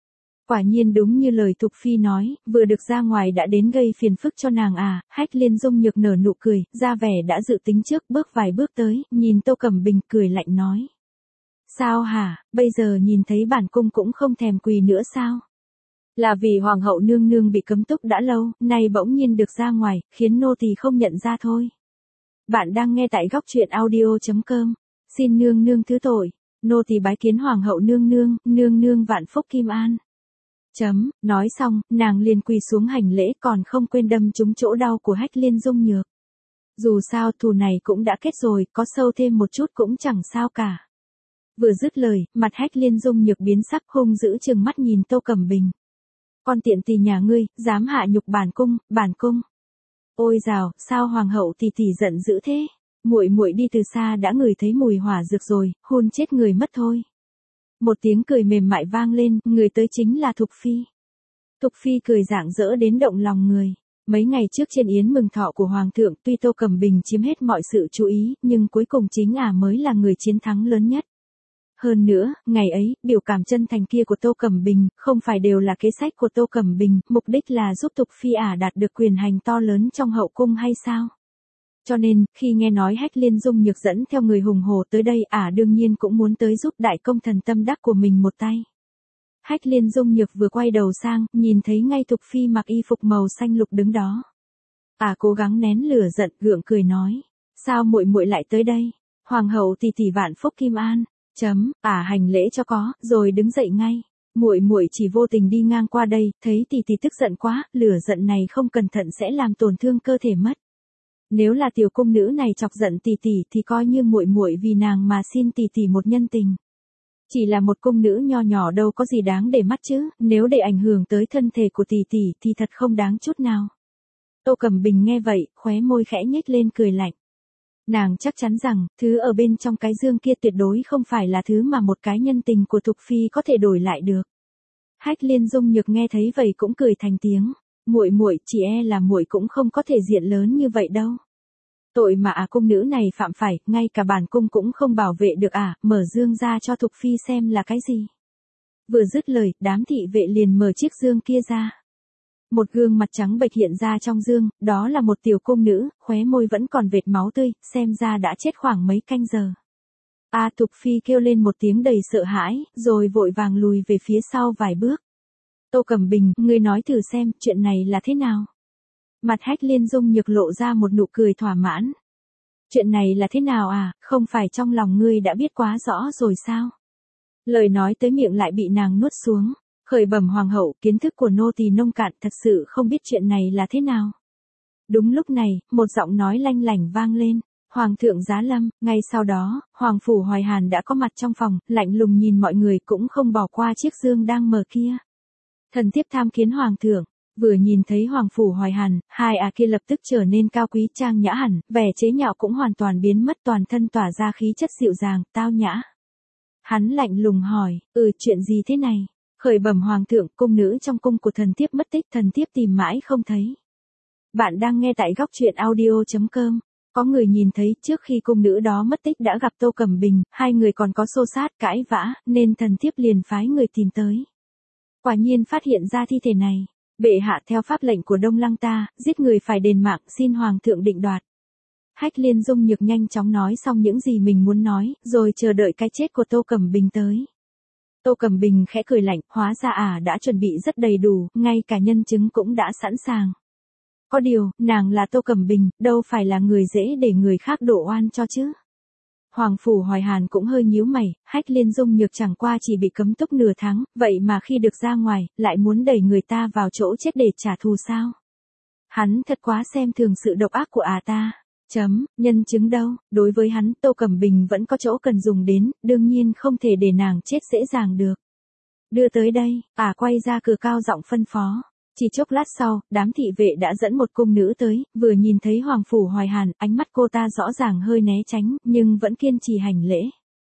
Quả nhiên đúng như lời Thục Phi nói, vừa được ra ngoài đã đến gây phiền phức cho nàng à, Hách Liên Dung Nhược nở nụ cười, ra vẻ đã dự tính trước, bước vài bước tới, nhìn Tô Cẩm Bình cười lạnh nói. Sao hả, bây giờ nhìn thấy bản cung cũng không thèm quỳ nữa sao? Là vì Hoàng hậu nương nương bị cấm túc đã lâu, nay bỗng nhiên được ra ngoài, khiến nô tỳ không nhận ra thôi. Bạn đang nghe tại góc truyện audio.com, xin nương nương thứ tội, nô tỳ bái kiến Hoàng hậu nương nương, nương nương vạn phúc kim an. Nói xong, nàng liền quỳ xuống hành lễ còn không quên đâm trúng chỗ đau của Hách Liên Dung Nhược. Dù sao thù này cũng đã kết rồi, có sâu thêm một chút cũng chẳng sao cả. Vừa dứt lời, mặt Hách Liên Dung Nhược biến sắc hung dữ trừng mắt nhìn Tô Cẩm Bình. Con tiện tỳ nhà ngươi, dám hạ nhục bản cung. Ôi dào, sao hoàng hậu tỷ tỷ giận dữ thế? Muội muội đi từ xa đã ngửi thấy mùi hỏa dược rồi, hôn chết người mất thôi. Một tiếng cười mềm mại vang lên, người tới chính là Thục Phi. Thục Phi cười rạng rỡ đến động lòng người. Mấy ngày trước trên yến mừng thọ của Hoàng thượng, tuy Tô Cẩm Bình chiếm hết mọi sự chú ý, nhưng cuối cùng chính mới là người chiến thắng lớn nhất. Hơn nữa, ngày ấy, biểu cảm chân thành kia của Tô Cẩm Bình, không phải đều là kế sách của Tô Cẩm Bình, mục đích là giúp Thục Phi đạt được quyền hành to lớn trong hậu cung hay sao? Cho nên, khi nghe nói Hách Liên Dung Nhược dẫn theo người hùng hồ tới đây, đương nhiên cũng muốn tới giúp đại công thần tâm đắc của mình một tay. Hách Liên Dung Nhược vừa quay đầu sang, nhìn thấy ngay Thục Phi mặc y phục màu xanh lục đứng đó. Cố gắng nén lửa giận, gượng cười nói, sao muội muội lại tới đây? Hoàng hậu tỷ tỷ vạn phúc kim an. Hành lễ cho có, rồi đứng dậy ngay. Muội muội chỉ vô tình đi ngang qua đây, thấy tỷ tỷ tức giận quá, lửa giận này không cẩn thận sẽ làm tổn thương cơ thể mất. Nếu là tiểu cung nữ này chọc giận tỷ tỷ thì coi như muội muội vì nàng mà xin tỷ tỷ một nhân tình. Chỉ là một cung nữ nho nhỏ đâu có gì đáng để mắt chứ, nếu để ảnh hưởng tới thân thể của tỷ tỷ thì thật không đáng chút nào. Tô Cẩm Bình nghe vậy, khóe môi khẽ nhếch lên cười lạnh. Nàng chắc chắn rằng, thứ ở bên trong cái dương kia tuyệt đối không phải là thứ mà một cái nhân tình của Thục Phi có thể đổi lại được. Hách Liên Dung Nhược nghe thấy vậy cũng cười thành tiếng, muội chỉ là muội cũng không có thể diện lớn như vậy đâu. Tội mà cung nữ này phạm phải, ngay cả bản cung cũng không bảo vệ được mở dương ra cho Thục Phi xem là cái gì. Vừa dứt lời, đám thị vệ liền mở chiếc dương kia ra. Một gương mặt trắng bệch hiện ra trong dương, đó là một tiểu cung nữ, khóe môi vẫn còn vệt máu tươi, xem ra đã chết khoảng mấy canh giờ. Thục Phi kêu lên một tiếng đầy sợ hãi, rồi vội vàng lùi về phía sau vài bước. Tô Cẩm Bình, ngươi nói thử xem, chuyện này là thế nào? Mặt Hách Liên Dung Nhược lộ ra một nụ cười thỏa mãn. Chuyện này là thế nào không phải trong lòng ngươi đã biết quá rõ rồi sao? Lời nói tới miệng lại bị nàng nuốt xuống. Khởi bẩm hoàng hậu, kiến thức của nô tỳ nông cạn, thật sự không biết chuyện này là thế nào. Đúng lúc này, một giọng nói lanh lảnh vang lên. Hoàng thượng giá lâm, ngay sau đó, Hoàng phủ Hoài Hàn đã có mặt trong phòng, lạnh lùng nhìn mọi người cũng không bỏ qua chiếc dương đang mở kia. Thần thiếp tham kiến Hoàng thượng. Vừa nhìn thấy Hoàng phủ Hoài Hàn, hai kia lập tức trở nên cao quý trang nhã hẳn, vẻ chế nhạo cũng hoàn toàn biến mất, toàn thân tỏa ra khí chất dịu dàng, tao nhã. Hắn lạnh lùng hỏi, chuyện gì thế này? Khởi bẩm hoàng thượng, cung nữ trong cung của thần thiếp mất tích, thần thiếp tìm mãi không thấy. Bạn đang nghe tại góc truyện audio.com. Có người nhìn thấy trước khi cung nữ đó mất tích đã gặp Tô Cẩm Bình, hai người còn có xô xát cãi vã, nên thần thiếp liền phái người tìm tới. Quả nhiên phát hiện ra thi thể này. Bệ hạ theo pháp lệnh của Đông Lăng ta, giết người phải đền mạng, xin hoàng thượng định đoạt. Hách Liên Dung Nhược nhanh chóng nói xong những gì mình muốn nói, rồi chờ đợi cái chết của Tô Cẩm Bình tới. Tô Cẩm Bình khẽ cười lạnh, hóa ra đã chuẩn bị rất đầy đủ, ngay cả nhân chứng cũng đã sẵn sàng. Có điều, nàng là Tô Cẩm Bình, đâu phải là người dễ để người khác đổ oan cho chứ. Hoàng phủ Hoài Hàn cũng hơi nhíu mày, Hách Liên Dung Nhược chẳng qua chỉ bị cấm túc nửa tháng, vậy mà khi được ra ngoài, lại muốn đẩy người ta vào chỗ chết để trả thù sao? Hắn thật quá xem thường sự độc ác của ta. Nhân chứng đâu, đối với hắn, Tô Cẩm Bình vẫn có chỗ cần dùng đến, đương nhiên không thể để nàng chết dễ dàng được. Đưa tới đây, quay ra cửa cao giọng phân phó. Chỉ chốc lát sau, đám thị vệ đã dẫn một cung nữ tới, vừa nhìn thấy Hoàng phủ Hoài Hàn, ánh mắt cô ta rõ ràng hơi né tránh, nhưng vẫn kiên trì hành lễ.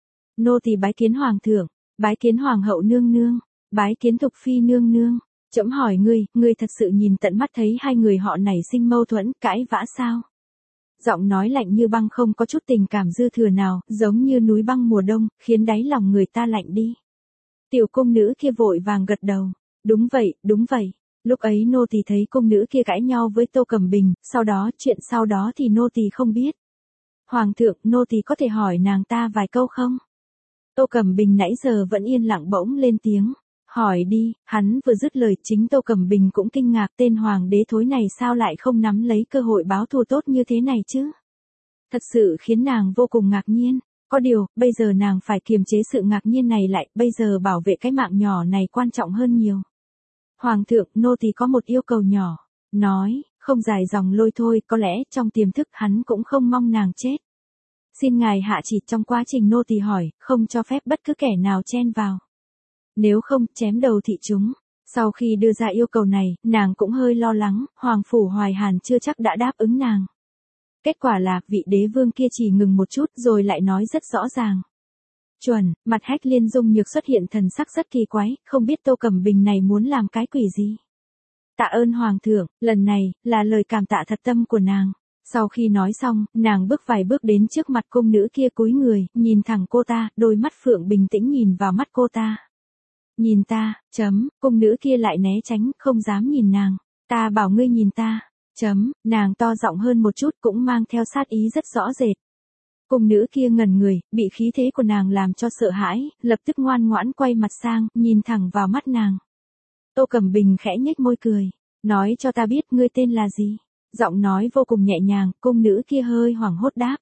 Nô tỳ bái kiến Hoàng thượng, bái kiến Hoàng hậu nương nương, bái kiến Thục Phi nương nương. Trẫm hỏi ngươi thật sự nhìn tận mắt thấy hai người họ nảy sinh mâu thuẫn, cãi vã sao? Giọng nói lạnh như băng không có chút tình cảm dư thừa nào, giống như núi băng mùa đông, khiến đáy lòng người ta lạnh đi. Tiểu cung nữ kia vội vàng gật đầu. Đúng vậy, đúng vậy. Lúc ấy nô tỳ thấy cung nữ kia cãi nhau với Tô Cẩm Bình, chuyện sau đó thì nô tỳ không biết. Hoàng thượng, nô tỳ có thể hỏi nàng ta vài câu không? Tô Cẩm Bình nãy giờ vẫn yên lặng bỗng lên tiếng. Hỏi đi, hắn vừa dứt lời chính Tô Cẩm Bình cũng kinh ngạc, tên hoàng đế thối này sao lại không nắm lấy cơ hội báo thù tốt như thế này chứ? Thật sự khiến nàng vô cùng ngạc nhiên. Có điều, bây giờ nàng phải kiềm chế sự ngạc nhiên này lại, bây giờ bảo vệ cái mạng nhỏ này quan trọng hơn nhiều. Hoàng thượng, nô tỳ có một yêu cầu nhỏ. Nói, không dài dòng lôi thôi, có lẽ trong tiềm thức hắn cũng không mong nàng chết. Xin ngài hạ chỉ trong quá trình nô tỳ hỏi, không cho phép bất cứ kẻ nào chen vào. Nếu không, chém đầu thị chúng. Sau khi đưa ra yêu cầu này, nàng cũng hơi lo lắng, Hoàng Phủ Hoài Hàn chưa chắc đã đáp ứng nàng. Kết quả là, vị đế vương kia chỉ ngừng một chút rồi lại nói rất rõ ràng. Chuẩn, mặt Hách Liên Dung Nhược xuất hiện thần sắc rất kỳ quái, không biết Tô Cẩm Bình này muốn làm cái quỷ gì. Tạ ơn Hoàng thượng, lần này, là lời cảm tạ thật tâm của nàng. Sau khi nói xong, nàng bước vài bước đến trước mặt cung nữ kia cúi người, nhìn thẳng cô ta, đôi mắt phượng bình tĩnh nhìn vào mắt cô ta. Nhìn ta, cung nữ kia lại né tránh, không dám nhìn nàng. Ta bảo ngươi nhìn ta, nàng to giọng hơn một chút cũng mang theo sát ý rất rõ rệt. Cung nữ kia ngẩn người, bị khí thế của nàng làm cho sợ hãi, lập tức ngoan ngoãn quay mặt sang, nhìn thẳng vào mắt nàng. Tô Cẩm Bình khẽ nhếch môi cười, nói cho ta biết ngươi tên là gì. Giọng nói vô cùng nhẹ nhàng, cung nữ kia hơi hoảng hốt đáp.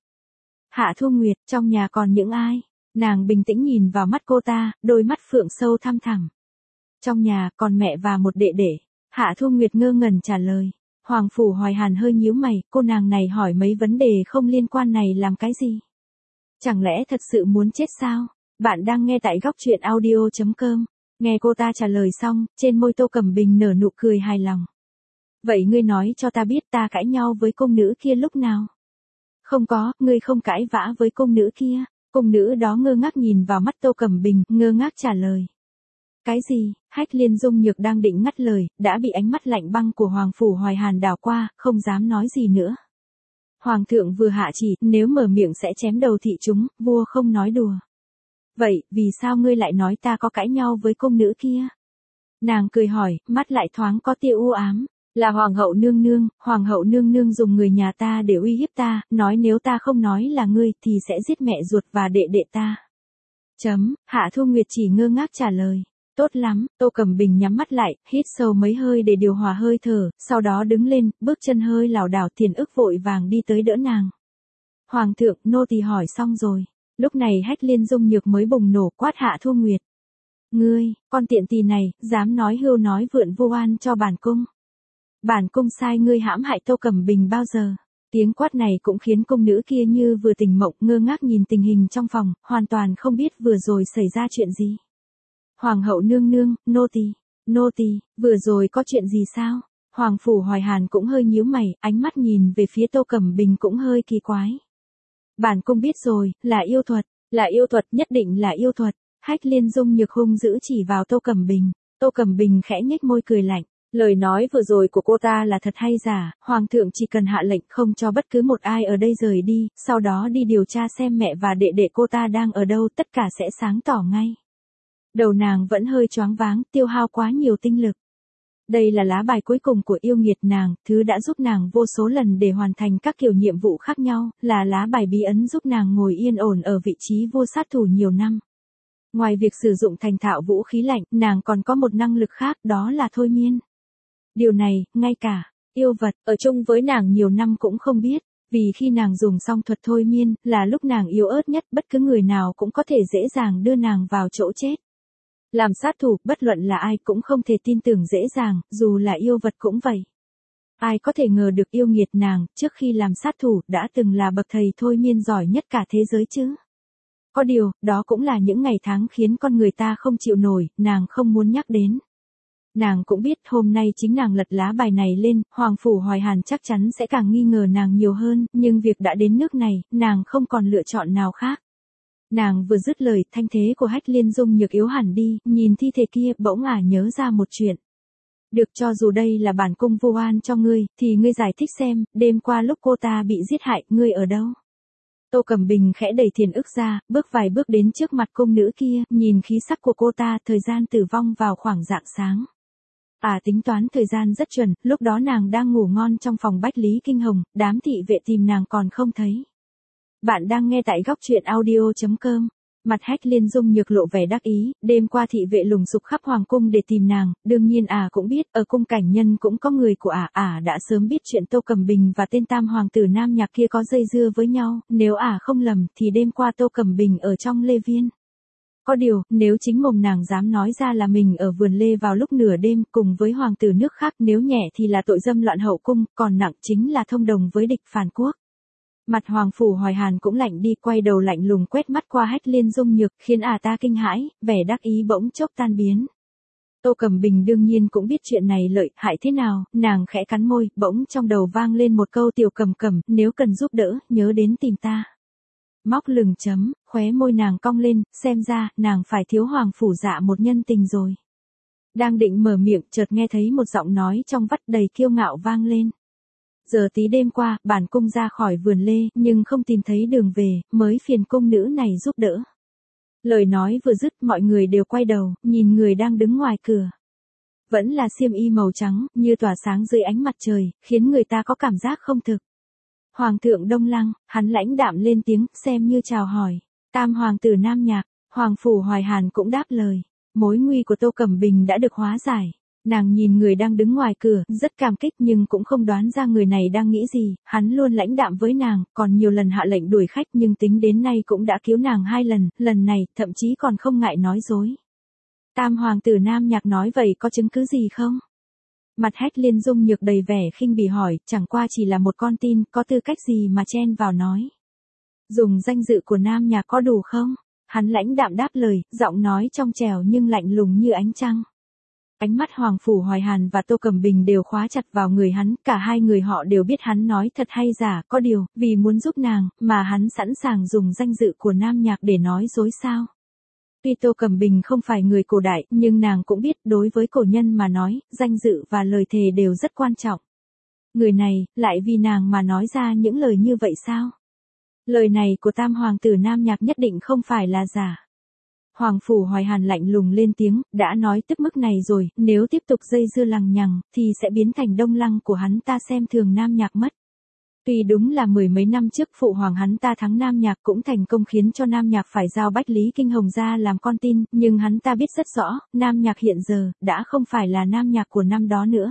Hạ Thu Nguyệt, trong nhà còn những ai? Nàng bình tĩnh nhìn vào mắt cô ta, đôi mắt phượng sâu thăm thẳm. Trong nhà, còn mẹ và một đệ đệ. Hạ Thu Nguyệt ngơ ngẩn trả lời. Hoàng Phủ Hoài Hàn hơi nhíu mày, cô nàng này hỏi mấy vấn đề không liên quan này làm cái gì? Chẳng lẽ thật sự muốn chết sao? Bạn đang nghe tại góc truyện audio.com. Nghe cô ta trả lời xong, trên môi Tô Cẩm Bình nở nụ cười hài lòng. Vậy ngươi nói cho ta biết ta cãi nhau với cung nữ kia lúc nào? Không có, ngươi không cãi vã với cung nữ kia. Cung nữ đó ngơ ngác nhìn vào mắt Tô Cẩm Bình, ngơ ngác trả lời. Cái gì? Hách Liên Dung Nhược đang định ngắt lời, đã bị ánh mắt lạnh băng của Hoàng Phủ Hoài Hàn đảo qua, không dám nói gì nữa. Hoàng thượng vừa hạ chỉ, nếu mở miệng sẽ chém đầu thị chúng, vua không nói đùa. Vậy, vì sao ngươi lại nói ta có cãi nhau với cung nữ kia? Nàng cười hỏi, mắt lại thoáng có tia u ám. Là Hoàng hậu nương nương dùng người nhà ta để uy hiếp ta, nói nếu ta không nói là ngươi thì sẽ giết mẹ ruột và đệ đệ ta. Hạ Thu Nguyệt chỉ ngơ ngác trả lời. Tốt lắm, Tô Cẩm Bình nhắm mắt lại, hít sâu mấy hơi để điều hòa hơi thở, sau đó đứng lên, bước chân hơi lảo đảo, Thiền Ức vội vàng đi tới đỡ nàng. Hoàng thượng, nô tỳ hỏi xong rồi. Lúc này Hách Liên Dung Nhược mới bùng nổ quát Hạ Thu Nguyệt. Ngươi, con tiện tỳ này, dám nói hưu nói vượn vu oan cho bản cung. Bản cung sai ngươi hãm hại Tô Cẩm Bình bao giờ? Tiếng quát này cũng khiến cung nữ kia như vừa tỉnh mộng, ngơ ngác nhìn tình hình trong phòng, hoàn toàn không biết vừa rồi xảy ra chuyện gì. Hoàng hậu nương nương, nô tỳ, vừa rồi có chuyện gì sao? Hoàng Phủ Hoài Hàn cũng hơi nhíu mày, ánh mắt nhìn về phía Tô Cẩm Bình cũng hơi kỳ quái. Bản cung biết rồi, là yêu thuật, nhất định là yêu thuật. Hách Liên Dung Nhược hung dữ chỉ vào Tô Cẩm Bình. Tô Cẩm Bình khẽ nhếch môi cười lạnh. Lời nói vừa rồi của cô ta là thật hay giả, Hoàng thượng chỉ cần hạ lệnh không cho bất cứ một ai ở đây rời đi, sau đó đi điều tra xem mẹ và đệ đệ cô ta đang ở đâu, tất cả sẽ sáng tỏ ngay. Đầu nàng vẫn hơi choáng váng, tiêu hao quá nhiều tinh lực. Đây là lá bài cuối cùng của yêu nghiệt nàng, thứ đã giúp nàng vô số lần để hoàn thành các kiểu nhiệm vụ khác nhau, là lá bài bí ấn giúp nàng ngồi yên ổn ở vị trí vua sát thủ nhiều năm. Ngoài việc sử dụng thành thạo vũ khí lạnh, nàng còn có một năng lực khác, đó là thôi miên. Điều này, ngay cả yêu vật ở chung với nàng nhiều năm cũng không biết, vì khi nàng dùng xong thuật thôi miên, là lúc nàng yếu ớt nhất, bất cứ người nào cũng có thể dễ dàng đưa nàng vào chỗ chết. Làm sát thủ, bất luận là ai cũng không thể tin tưởng dễ dàng, dù là yêu vật cũng vậy. Ai có thể ngờ được yêu nghiệt nàng, trước khi làm sát thủ, đã từng là bậc thầy thôi miên giỏi nhất cả thế giới chứ. Có điều, đó cũng là những ngày tháng khiến con người ta không chịu nổi, nàng không muốn nhắc đến. Nàng cũng biết hôm nay chính nàng lật lá bài này lên, Hoàng Phủ Hoài Hàn chắc chắn sẽ càng nghi ngờ nàng nhiều hơn, nhưng việc đã đến nước này, nàng không còn lựa chọn nào khác. Nàng vừa dứt lời, thanh thế của Hách Liên Dung Nhược yếu hẳn đi, nhìn thi thể kia, bỗng nhớ ra một chuyện. Được, cho dù đây là bản cung vu oan cho ngươi, thì ngươi giải thích xem, đêm qua lúc cô ta bị giết hại, ngươi ở đâu? Tô Cẩm Bình khẽ đẩy Thiền Ức ra, bước vài bước đến trước mặt cung nữ kia, nhìn khí sắc của cô ta, thời gian tử vong vào khoảng rạng sáng. Tính toán thời gian rất chuẩn, lúc đó nàng đang ngủ ngon trong phòng Bách Lý Kinh Hồng, đám thị vệ tìm nàng còn không thấy. Bạn đang nghe tại góc truyện audio.com. Mặt Hách Liên Dung Nhược lộ vẻ đắc ý, đêm qua thị vệ lùng sục khắp hoàng cung để tìm nàng, đương nhiên cũng biết, ở cung cảnh nhân cũng có người của đã sớm biết chuyện Tô Cẩm Bình và tên tam hoàng tử Nam Nhạc kia có dây dưa với nhau, nếu không lầm thì đêm qua Tô Cẩm Bình ở trong Lê Viên. Có điều, nếu chính mồm nàng dám nói ra là mình ở vườn lê vào lúc nửa đêm cùng với hoàng tử nước khác, nếu nhẹ thì là tội dâm loạn hậu cung, còn nặng chính là thông đồng với địch phản quốc. Mặt Hoàng Phủ Hoài Hàn cũng lạnh đi, quay đầu lạnh lùng quét mắt qua Hách Liên Dung Nhược, khiến ta kinh hãi, vẻ đắc ý bỗng chốc tan biến. Tô Cẩm Bình đương nhiên cũng biết chuyện này lợi hại thế nào, nàng khẽ cắn môi, bỗng trong đầu vang lên một câu Tiểu Cẩm Cẩm, nếu cần giúp đỡ, nhớ đến tìm ta. Móc lừng chấm, khóe môi nàng cong lên, xem ra, nàng phải thiếu Hoàng Phủ Dạ một nhân tình rồi. Đang định mở miệng, chợt nghe thấy một giọng nói trong vắt đầy kiêu ngạo vang lên. Giờ tí đêm qua, bản cung ra khỏi vườn lê, nhưng không tìm thấy đường về, mới phiền cung nữ này giúp đỡ. Lời nói vừa dứt, mọi người đều quay đầu, nhìn người đang đứng ngoài cửa. Vẫn là xiêm y màu trắng, như tỏa sáng dưới ánh mặt trời, khiến người ta có cảm giác không thực. Hoàng thượng Đông Lăng, hắn lãnh đạm lên tiếng, xem như chào hỏi. Tam hoàng tử Nam Nhạc, Hoàng Phủ Hoài Hàn cũng đáp lời. Mối nguy của Tô Cẩm Bình đã được hóa giải. Nàng nhìn người đang đứng ngoài cửa, rất cảm kích nhưng cũng không đoán ra người này đang nghĩ gì, hắn luôn lãnh đạm với nàng, còn nhiều lần hạ lệnh đuổi khách nhưng tính đến nay cũng đã cứu nàng 2 lần, lần này, thậm chí còn không ngại nói dối. Tam hoàng tử Nam Nhạc nói vậy có chứng cứ gì không? Mặt Hách Liên Dung Nhược đầy vẻ khinh bỉ hỏi, chẳng qua chỉ là một con tin, có tư cách gì mà chen vào nói. Dùng danh dự của Nam Nhạc có đủ không? Hắn lãnh đạm đáp lời, giọng nói trong trẻo nhưng lạnh lùng như ánh trăng. Ánh mắt Hoàng Phủ Hoài Hàn và Tô Cẩm Bình đều khóa chặt vào người hắn, cả hai người họ đều biết hắn nói thật hay giả, có điều, vì muốn giúp nàng, mà hắn sẵn sàng dùng danh dự của Nam Nhạc để nói dối sao. Tuy Tô Cẩm Bình không phải người cổ đại, nhưng nàng cũng biết đối với cổ nhân mà nói, danh dự và lời thề đều rất quan trọng. Người này, lại vì nàng mà nói ra những lời như vậy sao? Lời này của tam hoàng tử Nam Nhạc nhất định không phải là giả. Hoàng Phủ Hoài Hàn lạnh lùng lên tiếng, đã nói tức mức này rồi, nếu tiếp tục dây dưa lằng nhằng, thì sẽ biến thành Đông Lăng của hắn ta xem thường Nam Nhạc mất. Tuy đúng là 10 mấy năm trước phụ hoàng hắn ta thắng Nam Nhạc cũng thành công khiến cho Nam Nhạc phải giao Bách Lý Kinh Hồng ra làm con tin, nhưng hắn ta biết rất rõ, Nam Nhạc hiện giờ, đã không phải là Nam Nhạc của năm đó nữa.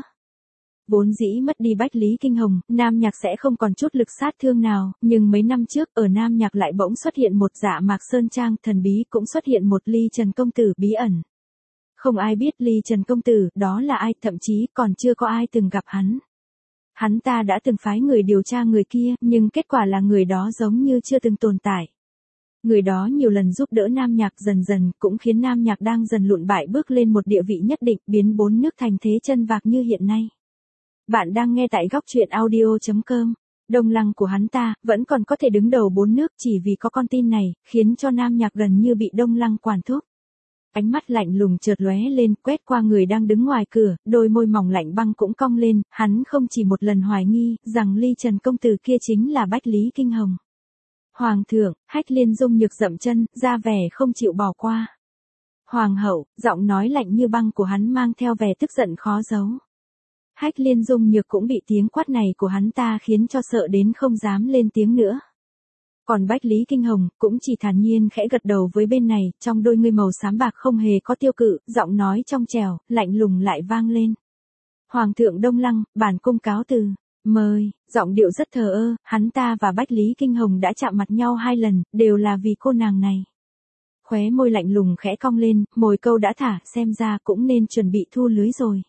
Vốn dĩ mất đi Bách Lý Kinh Hồng, Nam Nhạc sẽ không còn chút lực sát thương nào, nhưng mấy năm trước ở Nam Nhạc lại bỗng xuất hiện một Dạ Mạc Sơn Trang thần bí, cũng xuất hiện một Ly Trần Công Tử bí ẩn. Không ai biết Ly Trần Công Tử đó là ai, thậm chí còn chưa có ai từng gặp hắn. Hắn ta đã từng phái người điều tra người kia, nhưng kết quả là người đó giống như chưa từng tồn tại. Người đó nhiều lần giúp đỡ Nam Nhạc dần dần, cũng khiến Nam Nhạc đang dần lụn bại bước lên một địa vị nhất định, biến 4 nước thành thế chân vạc như hiện nay. Bạn đang nghe tại góc truyện audio.com. Đông Lăng của hắn ta, vẫn còn có thể đứng đầu 4 nước chỉ vì có con tin này, khiến cho Nam Nhạc gần như bị Đông Lăng quản thúc. Ánh mắt lạnh lùng chợt lóe lên, quét qua người đang đứng ngoài cửa, đôi môi mỏng lạnh băng cũng cong lên, hắn không chỉ một lần hoài nghi, rằng Ly Trần Công Tử kia chính là Bách Lý Kinh Hồng. Hoàng thượng, Hách Liên Dung Nhược dậm chân, ra vẻ không chịu bỏ qua. Hoàng hậu, giọng nói lạnh như băng của hắn mang theo vẻ tức giận khó giấu. Hách Liên Dung Nhược cũng bị tiếng quát này của hắn ta khiến cho sợ đến không dám lên tiếng nữa. Còn Bách Lý Kinh Hồng cũng chỉ thản nhiên khẽ gật đầu với bên này, trong đôi ngươi màu xám bạc không hề có tiêu cự, giọng nói trong trẻo, lạnh lùng lại vang lên. Hoàng thượng Đông Lăng, bản cung cáo từ, mời, giọng điệu rất thờ ơ, hắn ta và Bách Lý Kinh Hồng đã chạm mặt nhau 2 lần, đều là vì cô nàng này. Khóe môi lạnh lùng khẽ cong lên, mồi câu đã thả, xem ra cũng nên chuẩn bị thu lưới rồi.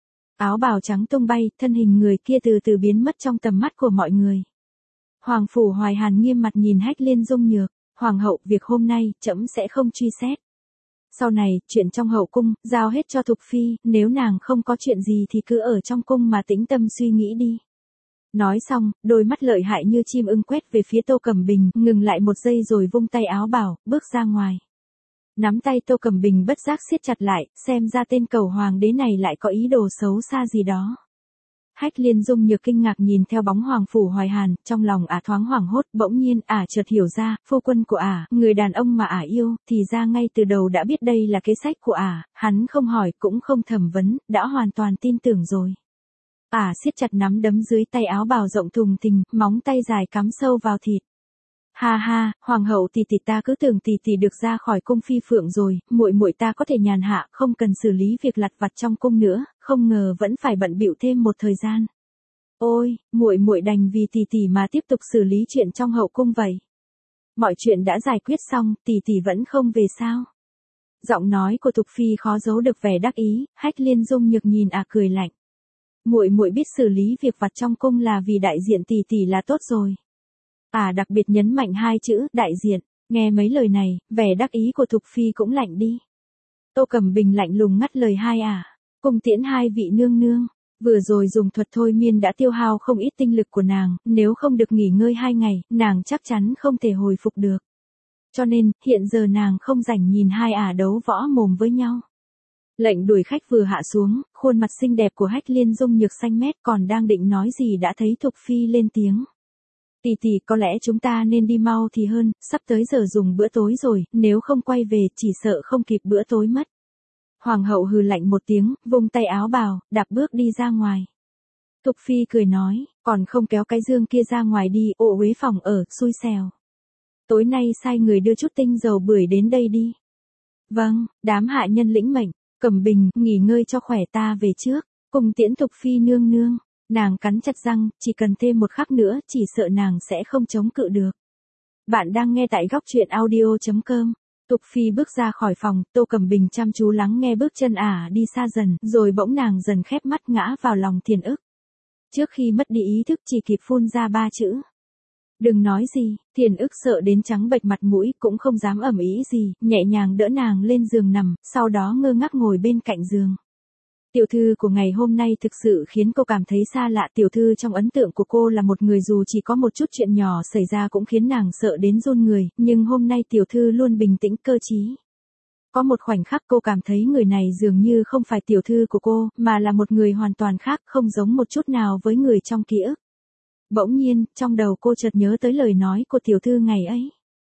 Áo bào trắng tung bay, thân hình người kia từ từ biến mất trong tầm mắt của mọi người. Hoàng Phủ Hoài Hàn nghiêm mặt nhìn Hách Liên Dung Nhược, Hoàng hậu, việc hôm nay, trẫm sẽ không truy xét. Sau này, chuyện trong hậu cung, giao hết cho Thục Phi, nếu nàng không có chuyện gì thì cứ ở trong cung mà tĩnh tâm suy nghĩ đi. Nói xong, đôi mắt lợi hại như chim ưng quét về phía Tô Cẩm Bình, ngừng lại một giây rồi vung tay áo bảo, bước ra ngoài. Nắm tay Tô Cẩm Bình bất giác siết chặt lại, xem ra tên cầu hoàng đế này lại có ý đồ xấu xa gì đó. Hách Liên Dung Nhược kinh ngạc nhìn theo bóng Hoàng Phủ Hoài Hàn, trong lòng thoáng hoảng hốt, bỗng nhiên chợt hiểu ra, phu quân của người đàn ông mà yêu, thì ra ngay từ đầu đã biết đây là kế sách của hắn không hỏi cũng không thẩm vấn, đã hoàn toàn tin tưởng rồi. Siết chặt nắm đấm dưới tay áo bào rộng thùng thình, móng tay dài cắm sâu vào thịt. Ha ha, hoàng hậu tỷ tỷ, ta cứ tưởng tỷ tỷ được ra khỏi cung phi phượng rồi, muội muội ta có thể nhàn hạ, không cần xử lý việc lặt vặt trong cung nữa, không ngờ vẫn phải bận bịu thêm một thời gian. Ôi, muội muội đành vì tỷ tỷ mà tiếp tục xử lý chuyện trong hậu cung vậy. Mọi chuyện đã giải quyết xong, tỷ tỷ vẫn không về sao? Giọng nói của Thục Phi khó giấu được vẻ đắc ý, Hách Liên Dung Nhược nhìn cười lạnh. Muội muội biết xử lý việc vặt trong cung là vì đại diện tỷ tỷ là tốt rồi. Đặc biệt nhấn mạnh hai chữ đại diện, nghe mấy lời này, vẻ đắc ý của Thục Phi cũng lạnh đi. Tô Cẩm Bình lạnh lùng ngắt lời cung tiễn hai vị nương nương. Vừa rồi dùng thuật thôi miên đã tiêu hao không ít tinh lực của nàng, nếu không được nghỉ ngơi 2 ngày, nàng chắc chắn không thể hồi phục được. Cho nên, hiện giờ nàng không rảnh nhìn hai đấu võ mồm với nhau. Lệnh đuổi khách vừa hạ xuống, khuôn mặt xinh đẹp của Hách Liên Dung Nhược xanh mét, còn đang định nói gì đã thấy Thục Phi lên tiếng. Tỷ tỷ, có lẽ chúng ta nên đi mau thì hơn, sắp tới giờ dùng bữa tối rồi, nếu không quay về chỉ sợ không kịp bữa tối mất. Hoàng hậu hừ lạnh một tiếng, vung tay áo bào, đạp bước đi ra ngoài. Thục Phi cười nói, còn không kéo cái dương kia ra ngoài đi, ổ uế phòng ở, xui xẻo. Tối nay sai người đưa chút tinh dầu bưởi đến đây đi. Vâng, đám hạ nhân lĩnh mệnh. Cẩm Bình, nghỉ ngơi cho khỏe, ta về trước. Cùng tiễn Thục Phi nương nương. Nàng cắn chặt răng, chỉ cần thêm một khắc nữa, chỉ sợ nàng sẽ không chống cự được. Bạn đang nghe tại góc truyện audio.com. Thục Phi bước ra khỏi phòng, Tô Cẩm Bình chăm chú lắng nghe bước chân đi xa dần, rồi bỗng nàng dần khép mắt ngã vào lòng Thiền Ức. Trước khi mất đi ý thức chỉ kịp phun ra 3 chữ. Đừng nói gì, Thiền Ức sợ đến trắng bệch mặt mũi, cũng không dám ầm ĩ gì, nhẹ nhàng đỡ nàng lên giường nằm, sau đó ngơ ngác ngồi bên cạnh giường. Tiểu thư của ngày hôm nay thực sự khiến cô cảm thấy xa lạ. Tiểu thư trong ấn tượng của cô là một người dù chỉ có một chút chuyện nhỏ xảy ra cũng khiến nàng sợ đến run người, nhưng hôm nay tiểu thư luôn bình tĩnh cơ trí. Có một khoảnh khắc cô cảm thấy người này dường như không phải tiểu thư của cô, mà là một người hoàn toàn khác, không giống một chút nào với người trong ký ức. Bỗng nhiên, trong đầu cô chợt nhớ tới lời nói của tiểu thư ngày ấy.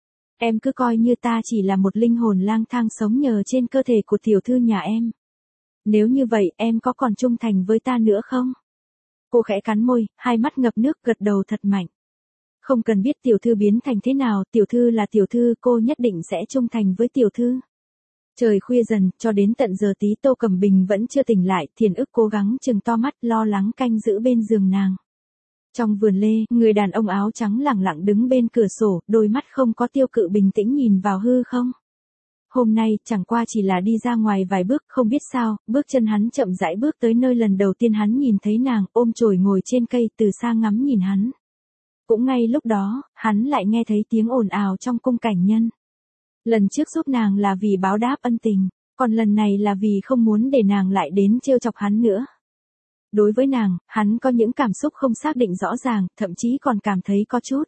Em cứ coi như ta chỉ là một linh hồn lang thang sống nhờ trên cơ thể của tiểu thư nhà em. Nếu như vậy, em có còn trung thành với ta nữa không? Cô khẽ cắn môi, hai mắt ngập nước, gật đầu thật mạnh. Không cần biết tiểu thư biến thành thế nào, tiểu thư là tiểu thư, cô nhất định sẽ trung thành với tiểu thư. Trời khuya dần, cho đến tận giờ tí Tô Cẩm Bình vẫn chưa tỉnh lại, Thiền Ức cố gắng chừng to mắt, lo lắng canh giữ bên giường nàng. Trong vườn lê, người đàn ông áo trắng lẳng lặng đứng bên cửa sổ, đôi mắt không có tiêu cự bình tĩnh nhìn vào hư không. Hôm nay, chẳng qua chỉ là đi ra ngoài vài bước, không biết sao, bước chân hắn chậm rãi bước tới nơi lần đầu tiên hắn nhìn thấy nàng, ôm chổi ngồi trên cây, từ xa ngắm nhìn hắn. Cũng ngay lúc đó, hắn lại nghe thấy tiếng ồn ào trong cung cảnh nhân. Lần trước giúp nàng là vì báo đáp ân tình, còn lần này là vì không muốn để nàng lại đến trêu chọc hắn nữa. Đối với nàng, hắn có những cảm xúc không xác định rõ ràng, thậm chí còn cảm thấy có chút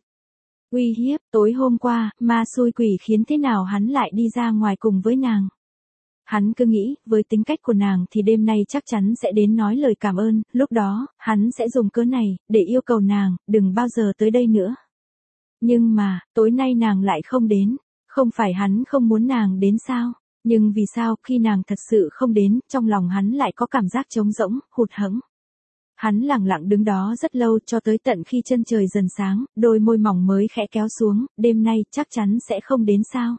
uy hiếp. Tối hôm qua, ma xui quỷ khiến thế nào hắn lại đi ra ngoài cùng với nàng. Hắn cứ nghĩ, với tính cách của nàng thì đêm nay chắc chắn sẽ đến nói lời cảm ơn, lúc đó, hắn sẽ dùng cớ này, để yêu cầu nàng, đừng bao giờ tới đây nữa. Nhưng mà, tối nay nàng lại không đến, không phải hắn không muốn nàng đến sao? Nhưng vì sao khi nàng thật sự không đến, trong lòng hắn lại có cảm giác trống rỗng, hụt hẫng. Hắn lặng lặng đứng đó rất lâu cho tới tận khi chân trời dần sáng, đôi môi mỏng mới khẽ kéo xuống, đêm nay chắc chắn sẽ không đến sao.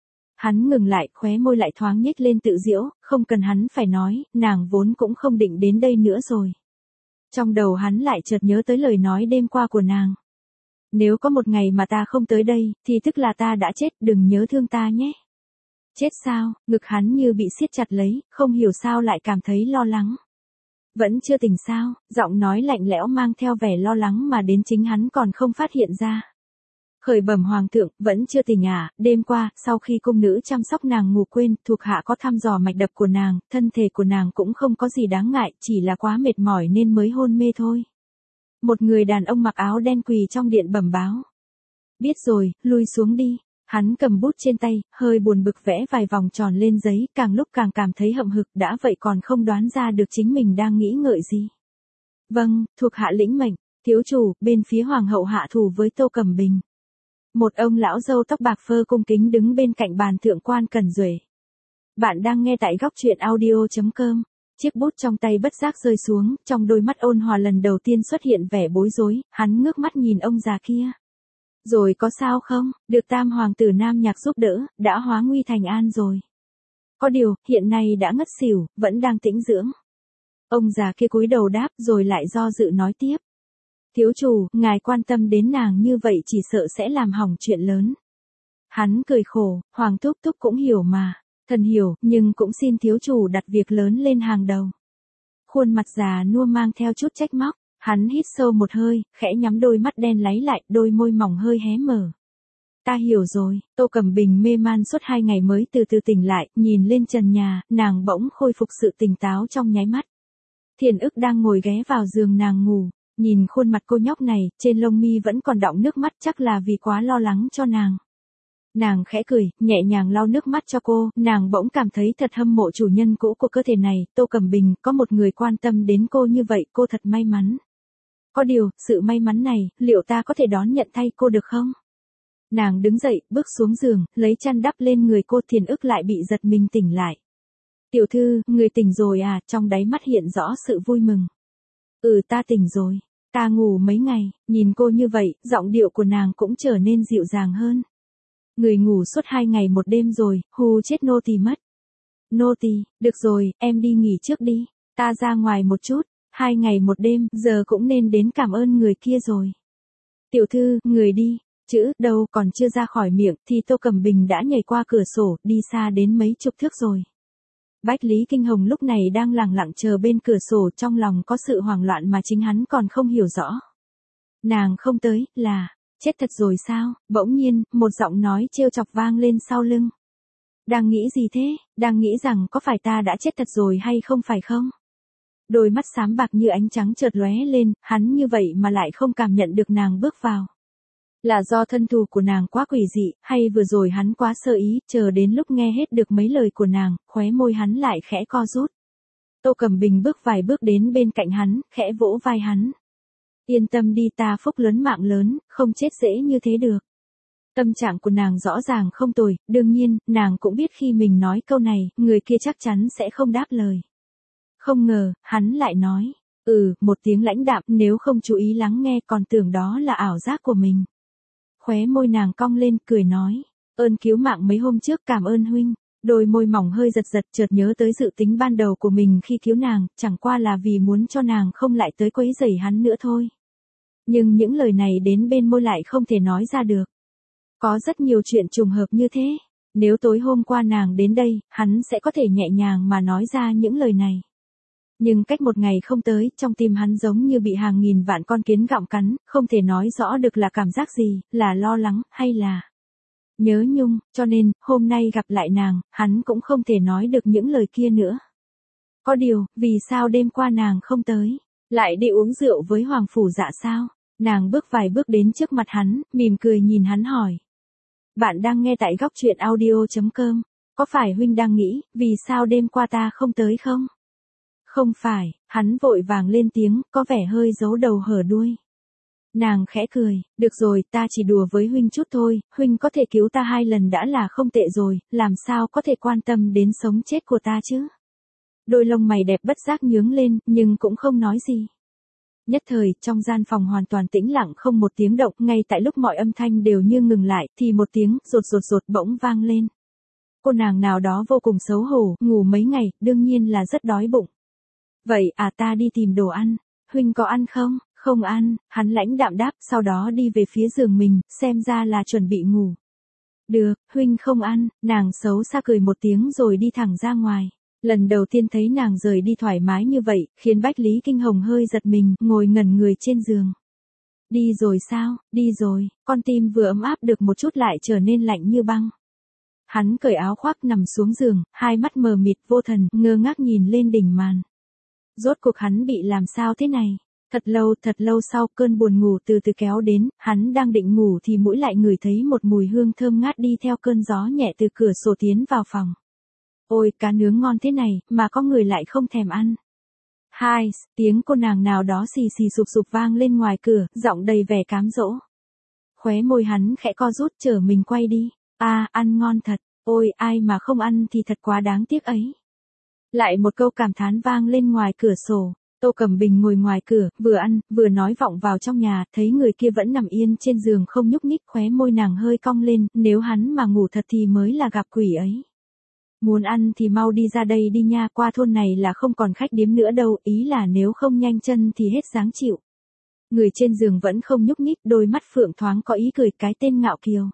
Hắn ngừng lại, khóe môi lại thoáng nhếch lên tự giễu, không cần hắn phải nói, nàng vốn cũng không định đến đây nữa rồi. Trong đầu hắn lại chợt nhớ tới lời nói đêm qua của nàng. Nếu có một ngày mà ta không tới đây, thì tức là ta đã chết, đừng nhớ thương ta nhé. Chết sao? Ngực hắn như bị siết chặt lấy, không hiểu sao lại cảm thấy lo lắng. Vẫn chưa tỉnh sao? Giọng nói lạnh lẽo mang theo vẻ lo lắng mà đến chính hắn còn không phát hiện ra. Khởi bẩm hoàng thượng, vẫn chưa tỉnh à? Đêm qua, sau khi cung nữ chăm sóc nàng ngủ quên, thuộc hạ có thăm dò mạch đập của nàng, thân thể của nàng cũng không có gì đáng ngại, chỉ là quá mệt mỏi nên mới hôn mê thôi. Một người đàn ông mặc áo đen quỳ trong điện bẩm báo. Biết rồi, lui xuống đi. Hắn cầm bút trên tay, hơi buồn bực vẽ vài vòng tròn lên giấy, càng lúc càng cảm thấy hậm hực, đã vậy còn không đoán ra được chính mình đang nghĩ ngợi gì. Vâng, thuộc hạ lĩnh mệnh, thiếu chủ, bên phía hoàng hậu hạ thủ với Tô Cẩm Bình. Một ông lão râu tóc bạc phơ cung kính đứng bên cạnh bàn thượng quan Cẩn Duệ. Bạn đang nghe tại góc truyện audio.com. Chiếc bút trong tay bất giác rơi xuống, trong đôi mắt ôn hòa lần đầu tiên xuất hiện vẻ bối rối, hắn ngước mắt nhìn ông già kia. Rồi có sao không, được tam hoàng tử Nam Nhạc giúp đỡ, đã hóa nguy thành an rồi. Có điều, hiện nay đã ngất xỉu, vẫn đang tĩnh dưỡng. Ông già kia cúi đầu đáp rồi lại do dự nói tiếp. Thiếu chủ, ngài quan tâm đến nàng như vậy chỉ sợ sẽ làm hỏng chuyện lớn. Hắn cười khổ, Hoàng Thúc Thúc cũng hiểu mà. Thần hiểu, nhưng cũng xin thiếu chủ đặt việc lớn lên hàng đầu. Khuôn mặt già nua mang theo chút trách móc, hắn hít sâu một hơi, khẽ nhắm đôi mắt đen láy lại, đôi môi mỏng hơi hé mở. Ta hiểu rồi, Tô Cẩm Bình mê man suốt 2 ngày mới từ từ tỉnh lại, nhìn lên trần nhà, nàng bỗng khôi phục sự tỉnh táo trong nháy mắt. Thiền ức đang ngồi ghé vào giường nàng ngủ, nhìn khuôn mặt cô nhóc này, trên lông mi vẫn còn đọng nước mắt chắc là vì quá lo lắng cho nàng. Nàng khẽ cười, nhẹ nhàng lau nước mắt cho cô, nàng bỗng cảm thấy thật hâm mộ chủ nhân cũ của cơ thể này, Tô Cẩm Bình, có một người quan tâm đến cô như vậy, cô thật may mắn. Có điều, sự may mắn này, liệu ta có thể đón nhận thay cô được không? Nàng đứng dậy, bước xuống giường, lấy chăn đắp lên người cô, Thiền ức lại bị giật mình tỉnh lại. Tiểu thư, người tỉnh rồi à, trong đáy mắt hiện rõ sự vui mừng. Ta tỉnh rồi, ta ngủ mấy ngày, nhìn cô như vậy, giọng điệu của nàng cũng trở nên dịu dàng hơn. Người ngủ suốt 2 ngày 1 đêm rồi, hù chết nô tỳ mất. Nô tỳ, được rồi, em đi nghỉ trước đi, ta ra ngoài một chút, 2 ngày 1 đêm, giờ cũng nên đến cảm ơn người kia rồi. Tiểu thư, người đi, chữ, đâu còn chưa ra khỏi miệng, thì Tô Cẩm Bình đã nhảy qua cửa sổ, đi xa đến mấy chục thước rồi. Bách Lý Kinh Hồng lúc này đang lẳng lặng chờ bên cửa sổ, trong lòng có sự hoảng loạn mà chính hắn còn không hiểu rõ. Nàng không tới, là... chết thật rồi sao? Bỗng nhiên, một giọng nói trêu chọc vang lên sau lưng. Đang nghĩ gì thế? Đang nghĩ rằng có phải ta đã chết thật rồi hay không phải không? Đôi mắt xám bạc như ánh trắng chợt lóe lên, hắn như vậy mà lại không cảm nhận được nàng bước vào. Là do thân thủ của nàng quá quỷ dị, hay vừa rồi hắn quá sơ ý, chờ đến lúc nghe hết được mấy lời của nàng, khóe môi hắn lại khẽ co rút. Tô Cẩm Bình bước vài bước đến bên cạnh hắn, khẽ vỗ vai hắn. Yên tâm đi, ta phúc lớn mạng lớn, không chết dễ như thế được. Tâm trạng của nàng rõ ràng không tồi, đương nhiên, nàng cũng biết khi mình nói câu này, người kia chắc chắn sẽ không đáp lời. Không ngờ, hắn lại nói, một tiếng lãnh đạm, nếu không chú ý lắng nghe còn tưởng đó là ảo giác của mình. Khóe môi nàng cong lên, cười nói, ơn cứu mạng mấy hôm trước, cảm ơn huynh. Đôi môi mỏng hơi giật giật, chợt nhớ tới dự tính ban đầu của mình khi cứu nàng, chẳng qua là vì muốn cho nàng không lại tới quấy rầy hắn nữa thôi. Nhưng những lời này đến bên môi lại không thể nói ra được. Có rất nhiều chuyện trùng hợp như thế. Nếu tối hôm qua nàng đến đây, hắn sẽ có thể nhẹ nhàng mà nói ra những lời này. Nhưng cách 1 ngày không tới, trong tim hắn giống như bị hàng nghìn vạn con kiến gặm cắn, không thể nói rõ được là cảm giác gì, là lo lắng, hay là nhớ nhung, cho nên, hôm nay gặp lại nàng, hắn cũng không thể nói được những lời kia nữa. Có điều, vì sao đêm qua nàng không tới, lại đi uống rượu với Hoàng Phủ Dạ sao? Nàng bước vài bước đến trước mặt hắn, mỉm cười nhìn hắn hỏi. Bạn đang nghe tại góc truyện audio.com, có phải huynh đang nghĩ, vì sao đêm qua ta không tới không? Không phải, hắn vội vàng lên tiếng, có vẻ hơi giấu đầu hở đuôi. Nàng khẽ cười, được rồi, ta chỉ đùa với huynh chút thôi, huynh có thể cứu ta 2 lần đã là không tệ rồi, làm sao có thể quan tâm đến sống chết của ta chứ? Đôi lông mày đẹp bất giác nhướng lên, nhưng cũng không nói gì. Nhất thời, trong gian phòng hoàn toàn tĩnh lặng không một tiếng động, ngay tại lúc mọi âm thanh đều như ngừng lại, thì một tiếng rột bỗng vang lên. Cô nàng nào đó vô cùng xấu hổ, ngủ mấy ngày, đương nhiên là rất đói bụng. Vậy à, ta đi tìm đồ ăn, huynh có ăn không? Không ăn, hắn lãnh đạm đáp, sau đó đi về phía giường mình, xem ra là chuẩn bị ngủ. Được, huynh không ăn, nàng xấu xa cười một tiếng rồi đi thẳng ra ngoài. Lần đầu tiên thấy nàng rời đi thoải mái như vậy, khiến Bách Lý Kinh Hồng hơi giật mình, ngồi ngẩn người trên giường. Đi rồi sao? Đi rồi, con tim vừa ấm áp được một chút lại trở nên lạnh như băng. Hắn cởi áo khoác nằm xuống giường, hai mắt mờ mịt vô thần, ngơ ngác nhìn lên đỉnh màn. Rốt cuộc hắn bị làm sao thế này? Thật lâu sau, cơn buồn ngủ từ từ kéo đến, hắn đang định ngủ thì mũi lại ngửi thấy một mùi hương thơm ngát đi theo cơn gió nhẹ từ cửa sổ tiến vào phòng. Ôi, cá nướng ngon thế này, mà có người lại không thèm ăn. Hai, tiếng cô nàng nào đó xì xì sụp sụp vang lên ngoài cửa, giọng đầy vẻ cám dỗ. Khóe môi hắn khẽ co rút trở mình quay đi. Ăn ngon thật, ôi ai mà không ăn thì thật quá đáng tiếc ấy. Lại một câu cảm thán vang lên ngoài cửa sổ. Tô Cẩm Bình ngồi ngoài cửa, vừa ăn, vừa nói vọng vào trong nhà, thấy người kia vẫn nằm yên trên giường không nhúc nhích, khóe môi nàng hơi cong lên, nếu hắn mà ngủ thật thì mới là gặp quỷ ấy. Muốn ăn thì mau đi ra đây đi nha, qua thôn này là không còn khách điếm nữa đâu, ý là nếu không nhanh chân thì hết dáng chịu. Người trên giường vẫn không nhúc nhích, đôi mắt phượng thoáng có ý cười, cái tên Ngạo Kiều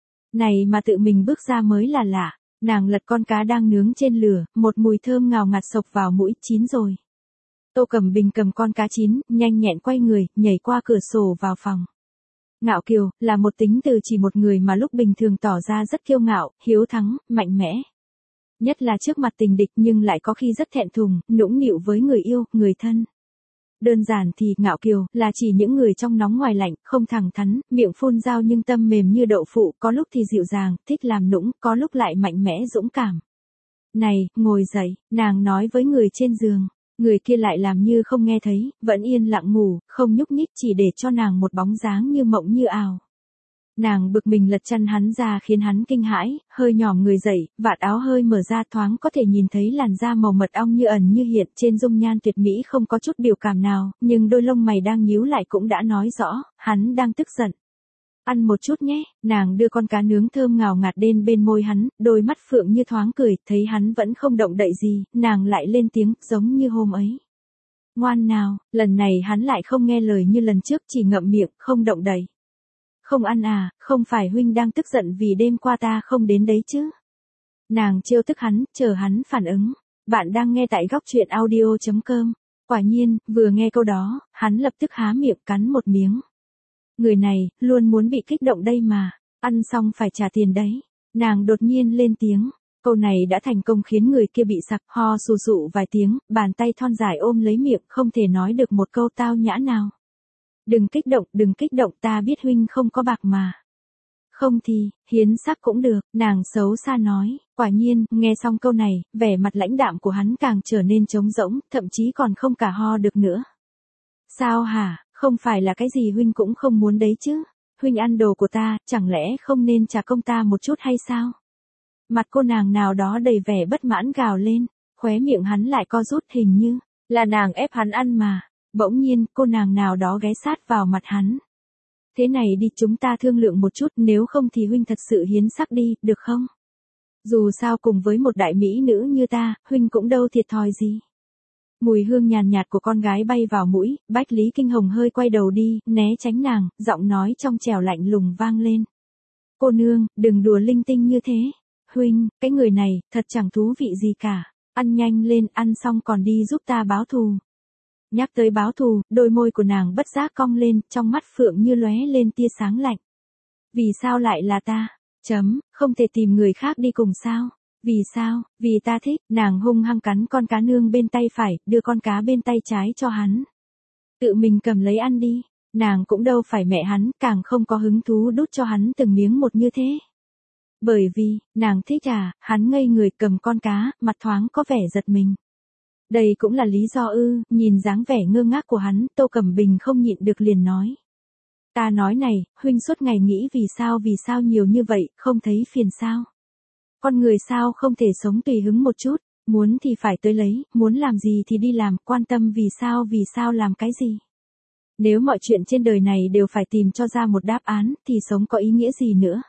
này mà tự mình bước ra mới là lạ. Nàng lật con cá đang nướng trên lửa, một mùi thơm ngào ngạt xộc vào mũi, chín rồi. Tô Cẩm Bình cầm con cá chín, nhanh nhẹn quay người, nhảy qua cửa sổ vào phòng. Ngạo Kiều, là một tính từ chỉ một người mà lúc bình thường tỏ ra rất kiêu ngạo, hiếu thắng, mạnh mẽ. Nhất là trước mặt tình địch nhưng lại có khi rất thẹn thùng, nũng nịu với người yêu, người thân. Đơn giản thì Ngạo Kiều là chỉ những người trong nóng ngoài lạnh, không thẳng thắn, miệng phun dao nhưng tâm mềm như đậu phụ, có lúc thì dịu dàng, thích làm nũng, có lúc lại mạnh mẽ dũng cảm. Này, ngồi dậy, nàng nói với người trên giường. Người kia lại làm như không nghe thấy, vẫn yên lặng ngủ, không nhúc nhích, chỉ để cho nàng một bóng dáng như mộng như ảo. Nàng bực mình lật chân hắn ra khiến hắn kinh hãi, hơi nhòm người dậy, vạt áo hơi mở ra, thoáng có thể nhìn thấy làn da màu mật ong như ẩn như hiện, trên dung nhan tuyệt mỹ không có chút biểu cảm nào, nhưng đôi lông mày đang nhíu lại cũng đã nói rõ, hắn đang tức giận. Ăn một chút nhé, nàng đưa con cá nướng thơm ngào ngạt đến bên môi hắn, đôi mắt phượng như thoáng cười, thấy hắn vẫn không động đậy gì, nàng lại lên tiếng, giống như hôm ấy. Ngoan nào, lần này hắn lại không nghe lời như lần trước, chỉ ngậm miệng, không động đậy. Không ăn à, không phải huynh đang tức giận vì đêm qua ta không đến đấy chứ. Nàng trêu tức hắn, chờ hắn phản ứng. Bạn đang nghe tại góc truyện audio.com. Quả nhiên, vừa nghe câu đó, hắn lập tức há miệng cắn một miếng. Người này, luôn muốn bị kích động đây mà. Ăn xong phải trả tiền đấy. Nàng đột nhiên lên tiếng. Câu này đã thành công khiến người kia bị sặc, ho sù sụ vài tiếng, bàn tay thon dài ôm lấy miệng, không thể nói được một câu tao nhã nào. Đừng kích động, ta biết huynh không có bạc mà. Không thì, hiến sắc cũng được, nàng xấu xa nói. Quả nhiên, nghe xong câu này, vẻ mặt lãnh đạm của hắn càng trở nên trống rỗng, thậm chí còn không cả ho được nữa. Sao hả, không phải là cái gì huynh cũng không muốn đấy chứ. Huynh ăn đồ của ta, chẳng lẽ không nên trả công ta một chút hay sao? Mặt cô nàng nào đó đầy vẻ bất mãn gào lên, khóe miệng hắn lại co rút, hình như là nàng ép hắn ăn mà. Bỗng nhiên, cô nàng nào đó ghé sát vào mặt hắn. Thế này đi, chúng ta thương lượng một chút, nếu không thì huynh thật sự hiến sắc đi, được không? Dù sao cùng với một đại mỹ nữ như ta, huynh cũng đâu thiệt thòi gì. Mùi hương nhàn nhạt của con gái bay vào mũi, Bách Lý Kinh Hồng hơi quay đầu đi, né tránh nàng, giọng nói trong trẻo lạnh lùng vang lên. Cô nương, đừng đùa linh tinh như thế. Huynh, cái người này, thật chẳng thú vị gì cả. Ăn nhanh lên, ăn xong còn đi giúp ta báo thù. Nhắc tới báo thù, đôi môi của nàng bất giác cong lên, trong mắt phượng như lóe lên tia sáng lạnh. Vì sao lại là ta? Không thể tìm người khác đi cùng sao? Vì sao? Vì ta thích. Nàng hung hăng cắn con cá nương bên tay phải, đưa con cá bên tay trái cho hắn. Tự mình cầm lấy ăn đi. Nàng cũng đâu phải mẹ hắn, càng không có hứng thú đút cho hắn từng miếng một như thế. Bởi vì, nàng thích à, hắn ngây người cầm con cá, mặt thoáng có vẻ giật mình. Đây cũng là lý do ư, nhìn dáng vẻ ngơ ngác của hắn, Tô Cẩm Bình không nhịn được liền nói. Ta nói này, huynh suốt ngày nghĩ vì sao nhiều như vậy, không thấy phiền sao? Con người sao không thể sống tùy hứng một chút, muốn thì phải tới lấy, muốn làm gì thì đi làm, quan tâm vì sao làm cái gì? Nếu mọi chuyện trên đời này đều phải tìm cho ra một đáp án, thì sống có ý nghĩa gì nữa?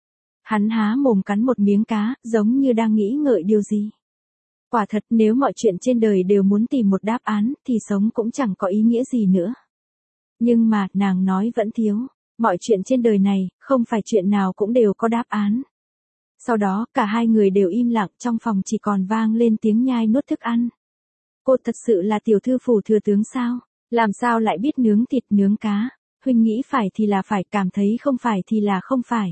Hắn há mồm cắn một miếng cá, giống như đang nghĩ ngợi điều gì. Quả thật, nếu mọi chuyện trên đời đều muốn tìm một đáp án, thì sống cũng chẳng có ý nghĩa gì nữa. Nhưng mà, nàng nói vẫn thiếu. Mọi chuyện trên đời này, không phải chuyện nào cũng đều có đáp án. Sau đó, cả hai người đều im lặng, trong phòng chỉ còn vang lên tiếng nhai nuốt thức ăn. Cô thật sự là tiểu thư phủ thừa tướng sao? Làm sao lại biết nướng thịt nướng cá? Huynh nghĩ phải thì là phải, cảm thấy không phải thì là không phải.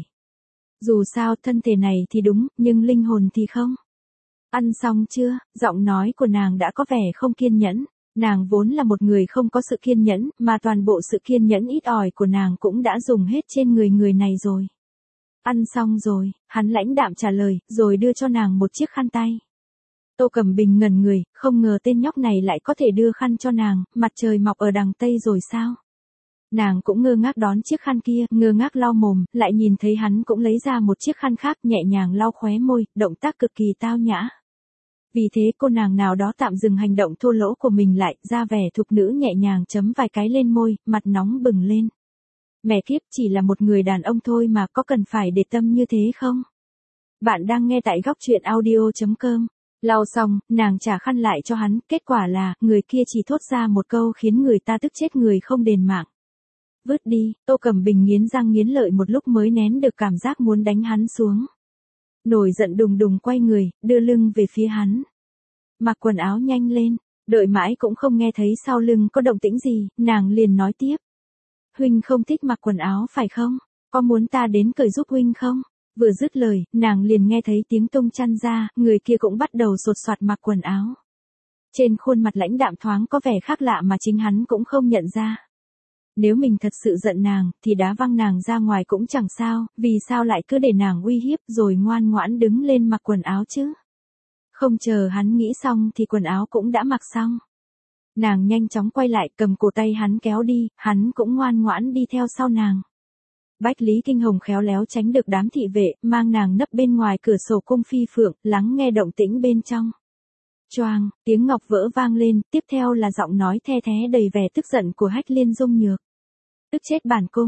Dù sao, thân thể này thì đúng, nhưng linh hồn thì không. Ăn xong chưa? Giọng nói của nàng đã có vẻ không kiên nhẫn. Nàng vốn là một người không có sự kiên nhẫn, mà toàn bộ sự kiên nhẫn ít ỏi của nàng cũng đã dùng hết trên người này rồi. Ăn xong rồi, hắn lãnh đạm trả lời, rồi đưa cho nàng một chiếc khăn tay. Tô Cẩm Bình ngẩn người, không ngờ tên nhóc này lại có thể đưa khăn cho nàng, mặt trời mọc ở đằng Tây rồi sao? Nàng cũng ngơ ngác đón chiếc khăn kia, ngơ ngác lau mồm, lại nhìn thấy hắn cũng lấy ra một chiếc khăn khác nhẹ nhàng lau khóe môi, động tác cực kỳ tao nhã. Vì thế cô nàng nào đó tạm dừng hành động thô lỗ của mình lại, ra vẻ thục nữ nhẹ nhàng chấm vài cái lên môi, mặt nóng bừng lên. Mẹ kiếp, chỉ là một người đàn ông thôi mà có cần phải để tâm như thế không? Bạn đang nghe tại góc truyện audio.com. Lau xong, nàng trả khăn lại cho hắn, kết quả là, người kia chỉ thốt ra một câu khiến người ta tức chết người không đền mạng. Vứt đi, Tô Cẩm Bình nghiến răng nghiến lợi một lúc mới nén được cảm giác muốn đánh hắn xuống. Nổi giận đùng đùng quay người, đưa lưng về phía hắn. Mặc quần áo nhanh lên, đợi mãi cũng không nghe thấy sau lưng có động tĩnh gì, nàng liền nói tiếp. Huynh không thích mặc quần áo phải không? Có muốn ta đến cởi giúp huynh không? Vừa dứt lời, nàng liền nghe thấy tiếng tung chăn ra, người kia cũng bắt đầu sột soạt mặc quần áo. Trên khuôn mặt lãnh đạm thoáng có vẻ khác lạ mà chính hắn cũng không nhận ra. Nếu mình thật sự giận nàng, thì đá văng nàng ra ngoài cũng chẳng sao, vì sao lại cứ để nàng uy hiếp rồi ngoan ngoãn đứng lên mặc quần áo chứ? Không chờ hắn nghĩ xong thì quần áo cũng đã mặc xong. Nàng nhanh chóng quay lại cầm cổ tay hắn kéo đi, hắn cũng ngoan ngoãn đi theo sau nàng. Bách Lý Kinh Hồng khéo léo tránh được đám thị vệ, mang nàng nấp bên ngoài cửa sổ cung phi phượng, lắng nghe động tĩnh bên trong. Choang, tiếng ngọc vỡ vang lên, tiếp theo là giọng nói the thé đầy vẻ tức giận của Hách Liên Dung Nhược. Tức chết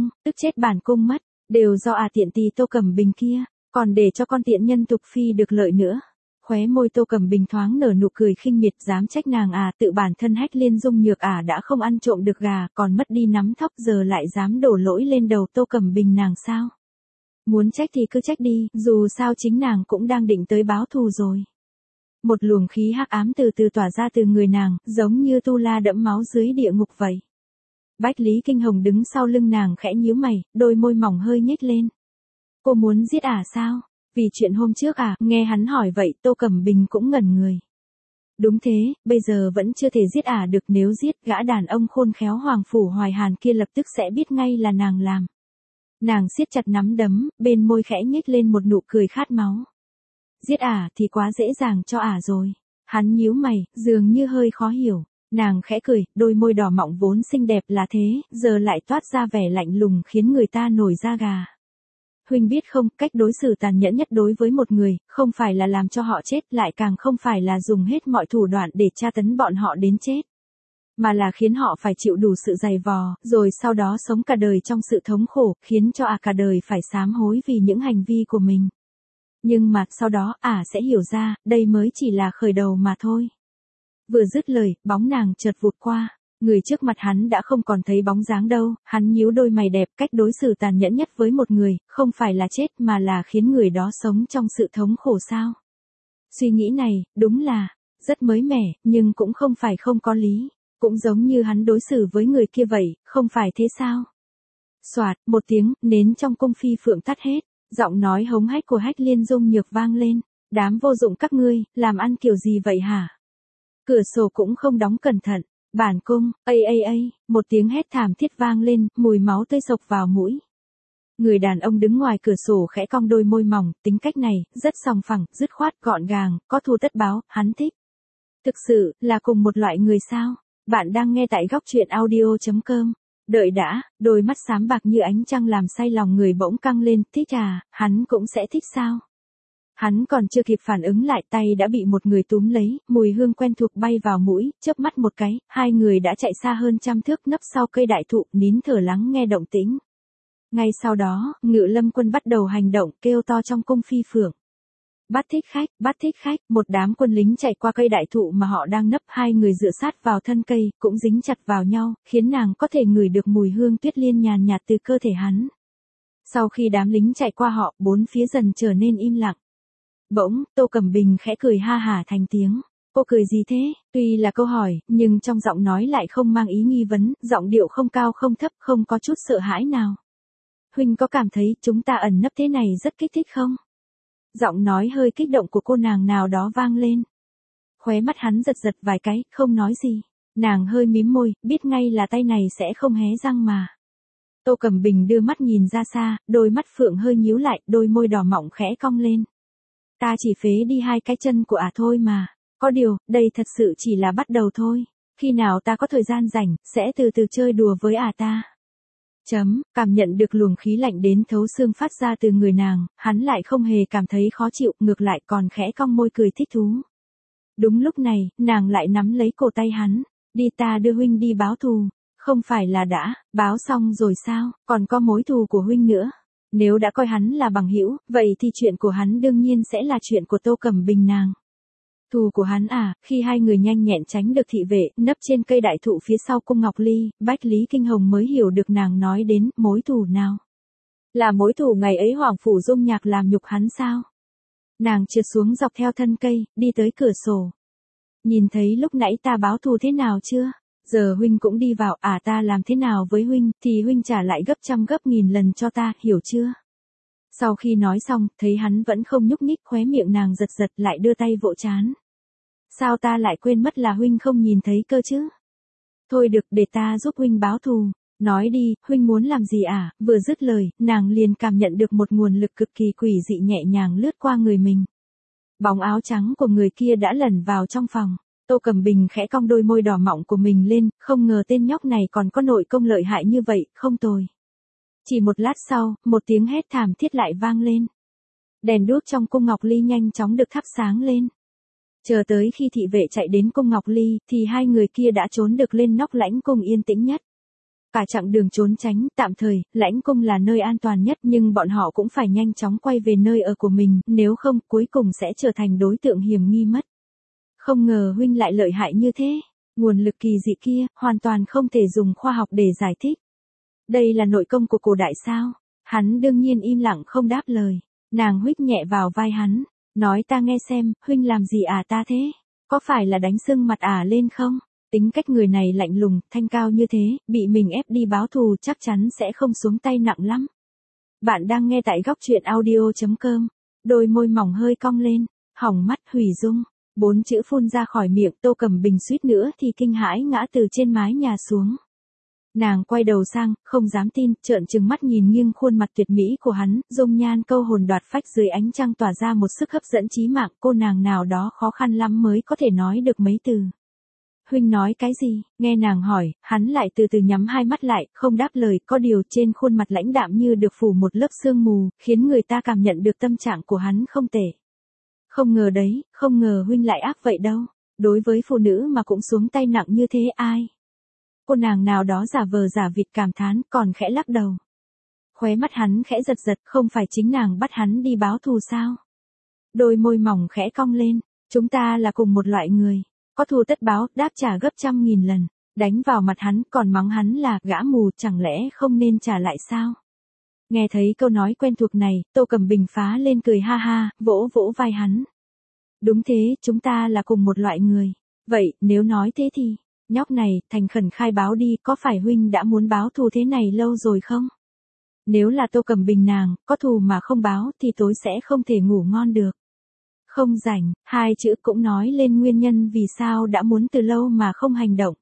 bản cung mất, đều do tiện tì Tô Cẩm Bình kia, còn để cho con tiện nhân tục phi được lợi nữa. Khóe môi Tô Cẩm Bình thoáng nở nụ cười khinh miệt, dám trách nàng tự bản thân Hách Liên Dung Nhược đã không ăn trộm được gà, còn mất đi nắm thóc giờ lại dám đổ lỗi lên đầu Tô Cẩm Bình nàng sao? Muốn trách thì cứ trách đi, dù sao chính nàng cũng đang định tới báo thù rồi. Một luồng khí hắc ám từ từ tỏa ra từ người nàng, giống như tu la đẫm máu dưới địa ngục vậy. Bách Lý Kinh Hồng đứng sau lưng nàng khẽ nhíu mày, đôi môi mỏng hơi nhếch lên. Cô muốn giết sao? Vì chuyện hôm trước nghe hắn hỏi vậy Tô Cẩm Bình cũng ngẩn người. Đúng thế, bây giờ vẫn chưa thể giết được, nếu giết gã đàn ông khôn khéo Hoàng Phủ Hoài Hàn kia lập tức sẽ biết ngay là nàng làm. Nàng siết chặt nắm đấm, bên môi khẽ nhếch lên một nụ cười khát máu. Giết thì quá dễ dàng cho rồi. Hắn nhíu mày, dường như hơi khó hiểu. Nàng khẽ cười, đôi môi đỏ mọng vốn xinh đẹp là thế, giờ lại toát ra vẻ lạnh lùng khiến người ta nổi da gà. Huynh biết không, cách đối xử tàn nhẫn nhất đối với một người, không phải là làm cho họ chết, lại càng không phải là dùng hết mọi thủ đoạn để tra tấn bọn họ đến chết. Mà là khiến họ phải chịu đủ sự dày vò, rồi sau đó sống cả đời trong sự thống khổ, khiến cho cả đời phải sám hối vì những hành vi của mình. Nhưng mà sau đó sẽ hiểu ra, đây mới chỉ là khởi đầu mà thôi. Vừa dứt lời, bóng nàng chợt vụt qua. Người trước mặt hắn đã không còn thấy bóng dáng đâu, hắn nhíu đôi mày đẹp, cách đối xử tàn nhẫn nhất với một người, không phải là chết mà là khiến người đó sống trong sự thống khổ sao. Suy nghĩ này, đúng là, rất mới mẻ, nhưng cũng không phải không có lý. Cũng giống như hắn đối xử với người kia vậy, không phải thế sao? Soạt, một tiếng, nến trong cung phi phượng tắt hết, giọng nói hống hách của Hách Liên Dung Nhược vang lên. Đám vô dụng các ngươi, làm ăn kiểu gì vậy hả? Cửa sổ cũng không đóng cẩn thận. Bản cung, một tiếng hét thảm thiết vang lên, mùi máu tươi sộc vào mũi. Người đàn ông đứng ngoài cửa sổ khẽ cong đôi môi mỏng, tính cách này, rất sòng phẳng, dứt khoát, gọn gàng, có thù tất báo, hắn thích. Thực sự, là cùng một loại người sao? Bạn đang nghe tại góc truyện audio.com. Đợi đã, đôi mắt xám bạc như ánh trăng làm say lòng người bỗng căng lên, thích hắn cũng sẽ thích sao? Hắn còn chưa kịp phản ứng lại, tay đã bị một người túm lấy, mùi hương quen thuộc bay vào mũi, chớp mắt một cái, hai người đã chạy xa hơn 100 thước nấp sau cây đại thụ, nín thở lắng nghe động tĩnh. Ngay sau đó, Ngự Lâm quân bắt đầu hành động, kêu to trong cung phi phượng. Bắt thích khách, một đám quân lính chạy qua cây đại thụ mà họ đang nấp, hai người dựa sát vào thân cây, cũng dính chặt vào nhau, khiến nàng có thể ngửi được mùi hương tuyết liên nhàn nhạt từ cơ thể hắn. Sau khi đám lính chạy qua họ, bốn phía dần trở nên im lặng. Bỗng, Tô Cẩm Bình khẽ cười ha hả thành tiếng. Cô cười gì thế? Tuy là câu hỏi, nhưng trong giọng nói lại không mang ý nghi vấn, giọng điệu không cao không thấp, không có chút sợ hãi nào. Huynh có cảm thấy chúng ta ẩn nấp thế này rất kích thích không? Giọng nói hơi kích động của cô nàng nào đó vang lên. Khóe mắt hắn giật giật vài cái, không nói gì. Nàng hơi mím môi, biết ngay là tay này sẽ không hé răng mà. Tô Cẩm Bình đưa mắt nhìn ra xa, đôi mắt phượng hơi nhíu lại, đôi môi đỏ mọng khẽ cong lên. Ta chỉ phế đi hai cái chân của thôi mà. Có điều, đây thật sự chỉ là bắt đầu thôi. Khi nào ta có thời gian rảnh, sẽ từ từ chơi đùa với ta. Cảm nhận được luồng khí lạnh đến thấu xương phát ra từ người nàng, hắn lại không hề cảm thấy khó chịu, ngược lại còn khẽ cong môi cười thích thú. Đúng lúc này, nàng lại nắm lấy cổ tay hắn, đi ta đưa huynh đi báo thù. Không phải là đã, báo xong rồi sao, còn có mối thù của huynh nữa. Nếu đã coi hắn là bằng hữu, vậy thì chuyện của hắn đương nhiên sẽ là chuyện của Tô Cẩm Bình nàng. Thù của hắn khi hai người nhanh nhẹn tránh được thị vệ, nấp trên cây đại thụ phía sau cung Ngọc Ly, Bách Lý Kinh Hồng mới hiểu được nàng nói đến mối thù nào. Là mối thù ngày ấy Hoàng Phủ Dung Nhạc làm nhục hắn sao? Nàng trượt xuống dọc theo thân cây, đi tới cửa sổ. Nhìn thấy lúc nãy ta báo thù thế nào chưa? Giờ huynh cũng đi vào, ta làm thế nào với huynh, thì huynh trả lại gấp trăm gấp nghìn lần cho ta, hiểu chưa? Sau khi nói xong, thấy hắn vẫn không nhúc nhích, khóe miệng nàng giật giật lại đưa tay vỗ trán. Sao ta lại quên mất là huynh không nhìn thấy cơ chứ? Thôi được, để ta giúp huynh báo thù. Nói đi, huynh muốn làm gì Vừa dứt lời, nàng liền cảm nhận được một nguồn lực cực kỳ quỷ dị nhẹ nhàng lướt qua người mình. Bóng áo trắng của người kia đã lẩn vào trong phòng. Tô Cẩm Bình khẽ cong đôi môi đỏ mọng của mình lên, không ngờ tên nhóc này còn có nội công lợi hại như vậy, không tồi. Chỉ một lát sau, một tiếng hét thảm thiết lại vang lên. Đèn đuốc trong cung Ngọc Ly nhanh chóng được thắp sáng lên. Chờ tới khi thị vệ chạy đến cung Ngọc Ly, thì hai người kia đã trốn được lên nóc lãnh cung yên tĩnh nhất. Cả chặng đường trốn tránh, tạm thời, lãnh cung là nơi an toàn nhất nhưng bọn họ cũng phải nhanh chóng quay về nơi ở của mình, nếu không, cuối cùng sẽ trở thành đối tượng hiểm nghi mất. Không ngờ huynh lại lợi hại như thế, nguồn lực kỳ dị kia, hoàn toàn không thể dùng khoa học để giải thích. Đây là nội công của cổ đại sao? Hắn đương nhiên im lặng không đáp lời, nàng huých nhẹ vào vai hắn, nói ta nghe xem, huynh làm gì ta thế? Có phải là đánh sưng mặt lên không? Tính cách người này lạnh lùng, thanh cao như thế, bị mình ép đi báo thù chắc chắn sẽ không xuống tay nặng lắm. Bạn đang nghe tại góc truyện audio.com, đôi môi mỏng hơi cong lên, hỏng mắt hủy dung. 4 chữ phun ra khỏi miệng, Tô Cẩm Bình suýt nữa thì kinh hãi ngã từ trên mái nhà xuống. Nàng quay đầu sang, không dám tin, trợn trừng mắt nhìn nghiêng khuôn mặt tuyệt mỹ của hắn, dung nhan câu hồn đoạt phách dưới ánh trăng tỏa ra một sức hấp dẫn chí mạng, cô nàng nào đó khó khăn lắm mới có thể nói được mấy từ. Huynh nói cái gì? Nghe nàng hỏi, hắn lại từ từ nhắm hai mắt lại, không đáp lời, có điều trên khuôn mặt lãnh đạm như được phủ một lớp sương mù, khiến người ta cảm nhận được tâm trạng của hắn không tệ. Không ngờ đấy, không ngờ huynh lại ác vậy đâu. Đối với phụ nữ mà cũng xuống tay nặng như thế ai? Cô nàng nào đó giả vờ giả vịt cảm thán, còn khẽ lắc đầu. Khóe mắt hắn khẽ giật giật, không phải chính nàng bắt hắn đi báo thù sao? Đôi môi mỏng khẽ cong lên, chúng ta là cùng một loại người. Có thù tất báo, đáp trả gấp trăm nghìn lần. Đánh vào mặt hắn, còn mắng hắn là gã mù, chẳng lẽ không nên trả lại sao? Nghe thấy câu nói quen thuộc này, Tô Cẩm Bình phá lên cười ha ha, vỗ vỗ vai hắn. Đúng thế, chúng ta là cùng một loại người. Vậy, nếu nói thế thì, nhóc này, thành khẩn khai báo đi, có phải huynh đã muốn báo thù thế này lâu rồi không? Nếu là Tô Cẩm Bình nàng, có thù mà không báo thì tối sẽ không thể ngủ ngon được. Không rảnh, hai chữ cũng nói lên nguyên nhân vì sao đã muốn từ lâu mà không hành động.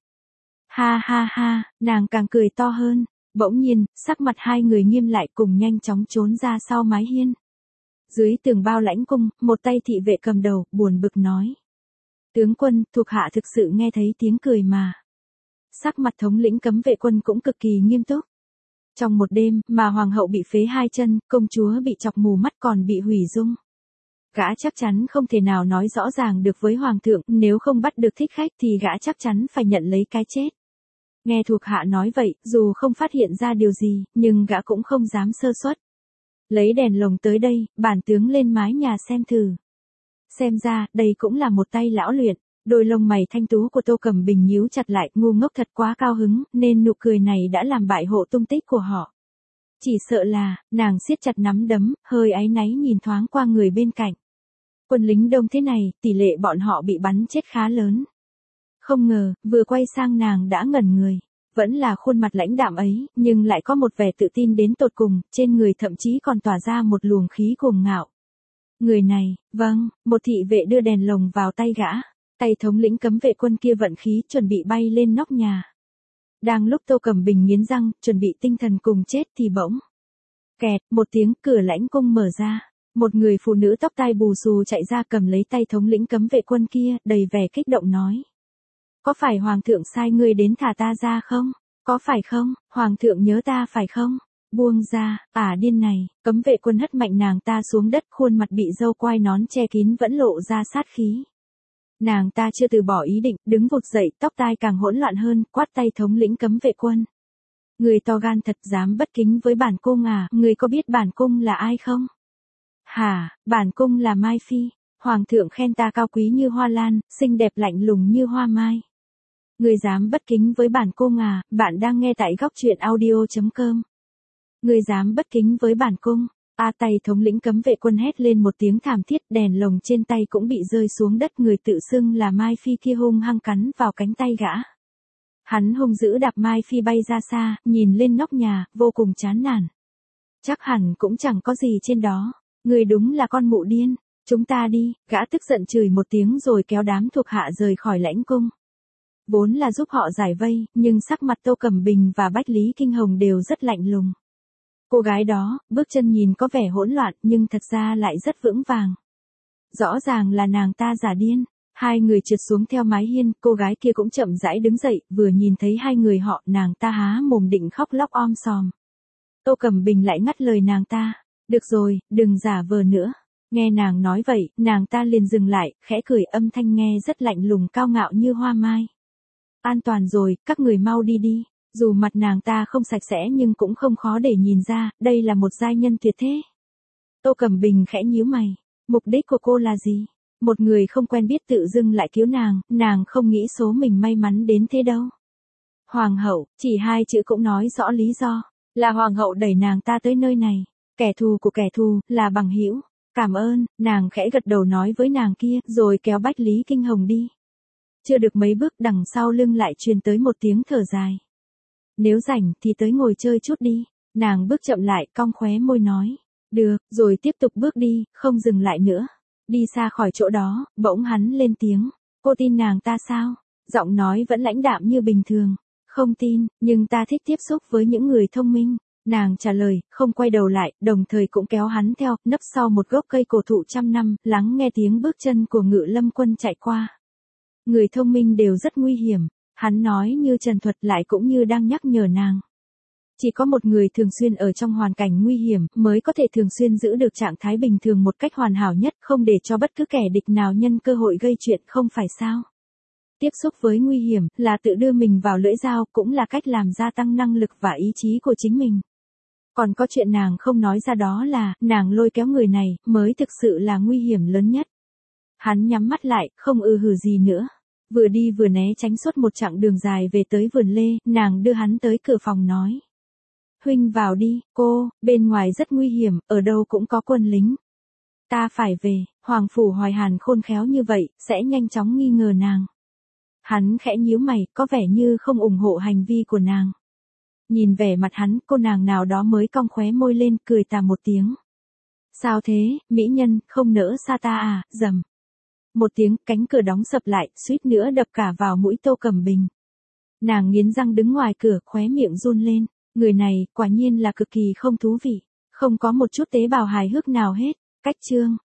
Ha ha ha, nàng càng cười to hơn. Bỗng nhiên, sắc mặt hai người nghiêm lại cùng nhanh chóng trốn ra sau mái hiên. Dưới tường bao lãnh cung, một tay thị vệ cầm đầu, buồn bực nói. Tướng quân, thuộc hạ thực sự nghe thấy tiếng cười mà. Sắc mặt thống lĩnh cấm vệ quân cũng cực kỳ nghiêm túc. Trong một đêm, mà hoàng hậu bị phế hai chân, công chúa bị chọc mù mắt còn bị hủy dung. Gã chắc chắn không thể nào nói rõ ràng được với hoàng thượng, nếu không bắt được thích khách thì gã chắc chắn phải nhận lấy cái chết. Nghe thuộc hạ nói vậy, dù không phát hiện ra điều gì, nhưng gã cũng không dám sơ suất. Lấy đèn lồng tới đây, bản tướng lên mái nhà xem thử. Xem ra, đây cũng là một tay lão luyện. Đôi lông mày thanh tú của Tô Cẩm Bình nhíu chặt lại, ngu ngốc thật quá cao hứng, nên nụ cười này đã làm bại hộ tung tích của họ. Chỉ sợ là, nàng siết chặt nắm đấm, hơi áy náy nhìn thoáng qua người bên cạnh. Quân lính đông thế này, tỷ lệ bọn họ bị bắn chết khá lớn. Không ngờ, vừa quay sang nàng đã ngẩn người. Vẫn là khuôn mặt lãnh đạm ấy, nhưng lại có một vẻ tự tin đến tột cùng, trên người thậm chí còn tỏa ra một luồng khí cuồng ngạo. Người này, vâng, một thị vệ đưa đèn lồng vào tay gã. Tay thống lĩnh cấm vệ quân kia vận khí chuẩn bị bay lên nóc nhà. Đang lúc Tô Cẩm Bình nghiến răng, chuẩn bị tinh thần cùng chết thì bỗng. Kẹt, một tiếng cửa lãnh cung mở ra. Một người phụ nữ tóc tai bù xù chạy ra cầm lấy tay thống lĩnh cấm vệ quân kia, đầy vẻ kích động nói. Có phải Hoàng thượng sai ngươi đến thả ta ra không? Có phải không, Hoàng thượng nhớ ta phải không? Buông ra, điên này, cấm vệ quân hất mạnh nàng ta xuống đất, khuôn mặt bị râu quai nón che kín vẫn lộ ra sát khí. Nàng ta chưa từ bỏ ý định, đứng vụt dậy, tóc tai càng hỗn loạn hơn, quát tay thống lĩnh cấm vệ quân. Người to gan thật dám bất kính với bản cung à, người có biết bản cung là ai không? Hả, bản cung là Mai Phi, Hoàng thượng khen ta cao quý như hoa lan, xinh đẹp lạnh lùng như hoa mai. Người dám bất kính với bản cung à, bạn đang nghe tại góc truyện audio.com. Người dám bất kính với bản cung, tay thống lĩnh cấm vệ quân hét lên một tiếng thảm thiết, đèn lồng trên tay cũng bị rơi xuống đất, người tự xưng là Mai Phi kia hung hăng cắn vào cánh tay gã. Hắn hung dữ đạp Mai Phi bay ra xa, nhìn lên nóc nhà, vô cùng chán nản. Chắc hẳn cũng chẳng có gì trên đó, người đúng là con mụ điên, chúng ta đi, gã tức giận chửi một tiếng rồi kéo đám thuộc hạ rời khỏi lãnh cung. Vốn là giúp họ giải vây, nhưng sắc mặt Tô Cẩm Bình và Bách Lý Kinh Hồng đều rất lạnh lùng. Cô gái đó, bước chân nhìn có vẻ hỗn loạn nhưng thật ra lại rất vững vàng. Rõ ràng là nàng ta giả điên. Hai người trượt xuống theo mái hiên, cô gái kia cũng chậm rãi đứng dậy, vừa nhìn thấy hai người họ, nàng ta há mồm định khóc lóc om sòm. Tô Cẩm Bình lại ngắt lời nàng ta. Được rồi, đừng giả vờ nữa. Nghe nàng nói vậy, nàng ta liền dừng lại, khẽ cười, âm thanh nghe rất lạnh lùng cao ngạo như hoa mai. An toàn rồi, các người mau đi đi. Dù mặt nàng ta không sạch sẽ nhưng cũng không khó để nhìn ra, đây là một giai nhân tuyệt thế. Tô Cẩm Bình khẽ nhíu mày. Mục đích của cô là gì? Một người không quen biết tự dưng lại cứu nàng không nghĩ số mình may mắn đến thế đâu. Hoàng hậu, chỉ hai chữ cũng nói rõ lý do. Là hoàng hậu đẩy nàng ta tới nơi này. Kẻ thù của kẻ thù, là bằng hữu. Cảm ơn, nàng khẽ gật đầu nói với nàng kia, rồi kéo Bách Lý Kinh Hồng đi. Chưa được mấy bước đằng sau lưng lại truyền tới một tiếng thở dài. Nếu rảnh thì tới ngồi chơi chút đi. Nàng bước chậm lại, cong khóe môi nói. Được, rồi tiếp tục bước đi, không dừng lại nữa. Đi xa khỏi chỗ đó, bỗng hắn lên tiếng. Cô tin nàng ta sao? Giọng nói vẫn lãnh đạm như bình thường. Không tin, nhưng ta thích tiếp xúc với những người thông minh. Nàng trả lời, không quay đầu lại, đồng thời cũng kéo hắn theo, nấp sau một gốc cây cổ thụ trăm năm, lắng nghe tiếng bước chân của Ngự Lâm Quân chạy qua. Người thông minh đều rất nguy hiểm. Hắn nói như trần thuật lại cũng như đang nhắc nhở nàng. Chỉ có một người thường xuyên ở trong hoàn cảnh nguy hiểm mới có thể thường xuyên giữ được trạng thái bình thường một cách hoàn hảo nhất, không để cho bất cứ kẻ địch nào nhân cơ hội gây chuyện, không phải sao? Tiếp xúc với nguy hiểm là tự đưa mình vào lưỡi dao, cũng là cách làm gia tăng năng lực và ý chí của chính mình. Còn có chuyện nàng không nói ra, đó là nàng lôi kéo người này mới thực sự là nguy hiểm lớn nhất. Hắn nhắm mắt lại, không hử gì nữa. Vừa đi vừa né tránh suốt một chặng đường dài về tới vườn lê, nàng đưa hắn tới cửa phòng nói. Huynh vào đi, cô, bên ngoài rất nguy hiểm, ở đâu cũng có quân lính. Ta phải về, Hoàng Phủ Hoài Hàn khôn khéo như vậy, sẽ nhanh chóng nghi ngờ nàng. Hắn khẽ nhíu mày, có vẻ như không ủng hộ hành vi của nàng. Nhìn vẻ mặt hắn, cô nàng nào đó mới cong khóe môi lên, cười tà một tiếng. Sao thế, mỹ nhân, không nỡ xa ta à, rầm. Một tiếng, cánh cửa đóng sập lại, suýt nữa đập cả vào mũi Tô Cẩm Bình. Nàng nghiến răng đứng ngoài cửa, khóe miệng run lên. Người này, quả nhiên là cực kỳ không thú vị. Không có một chút tế bào hài hước nào hết. Cách chương.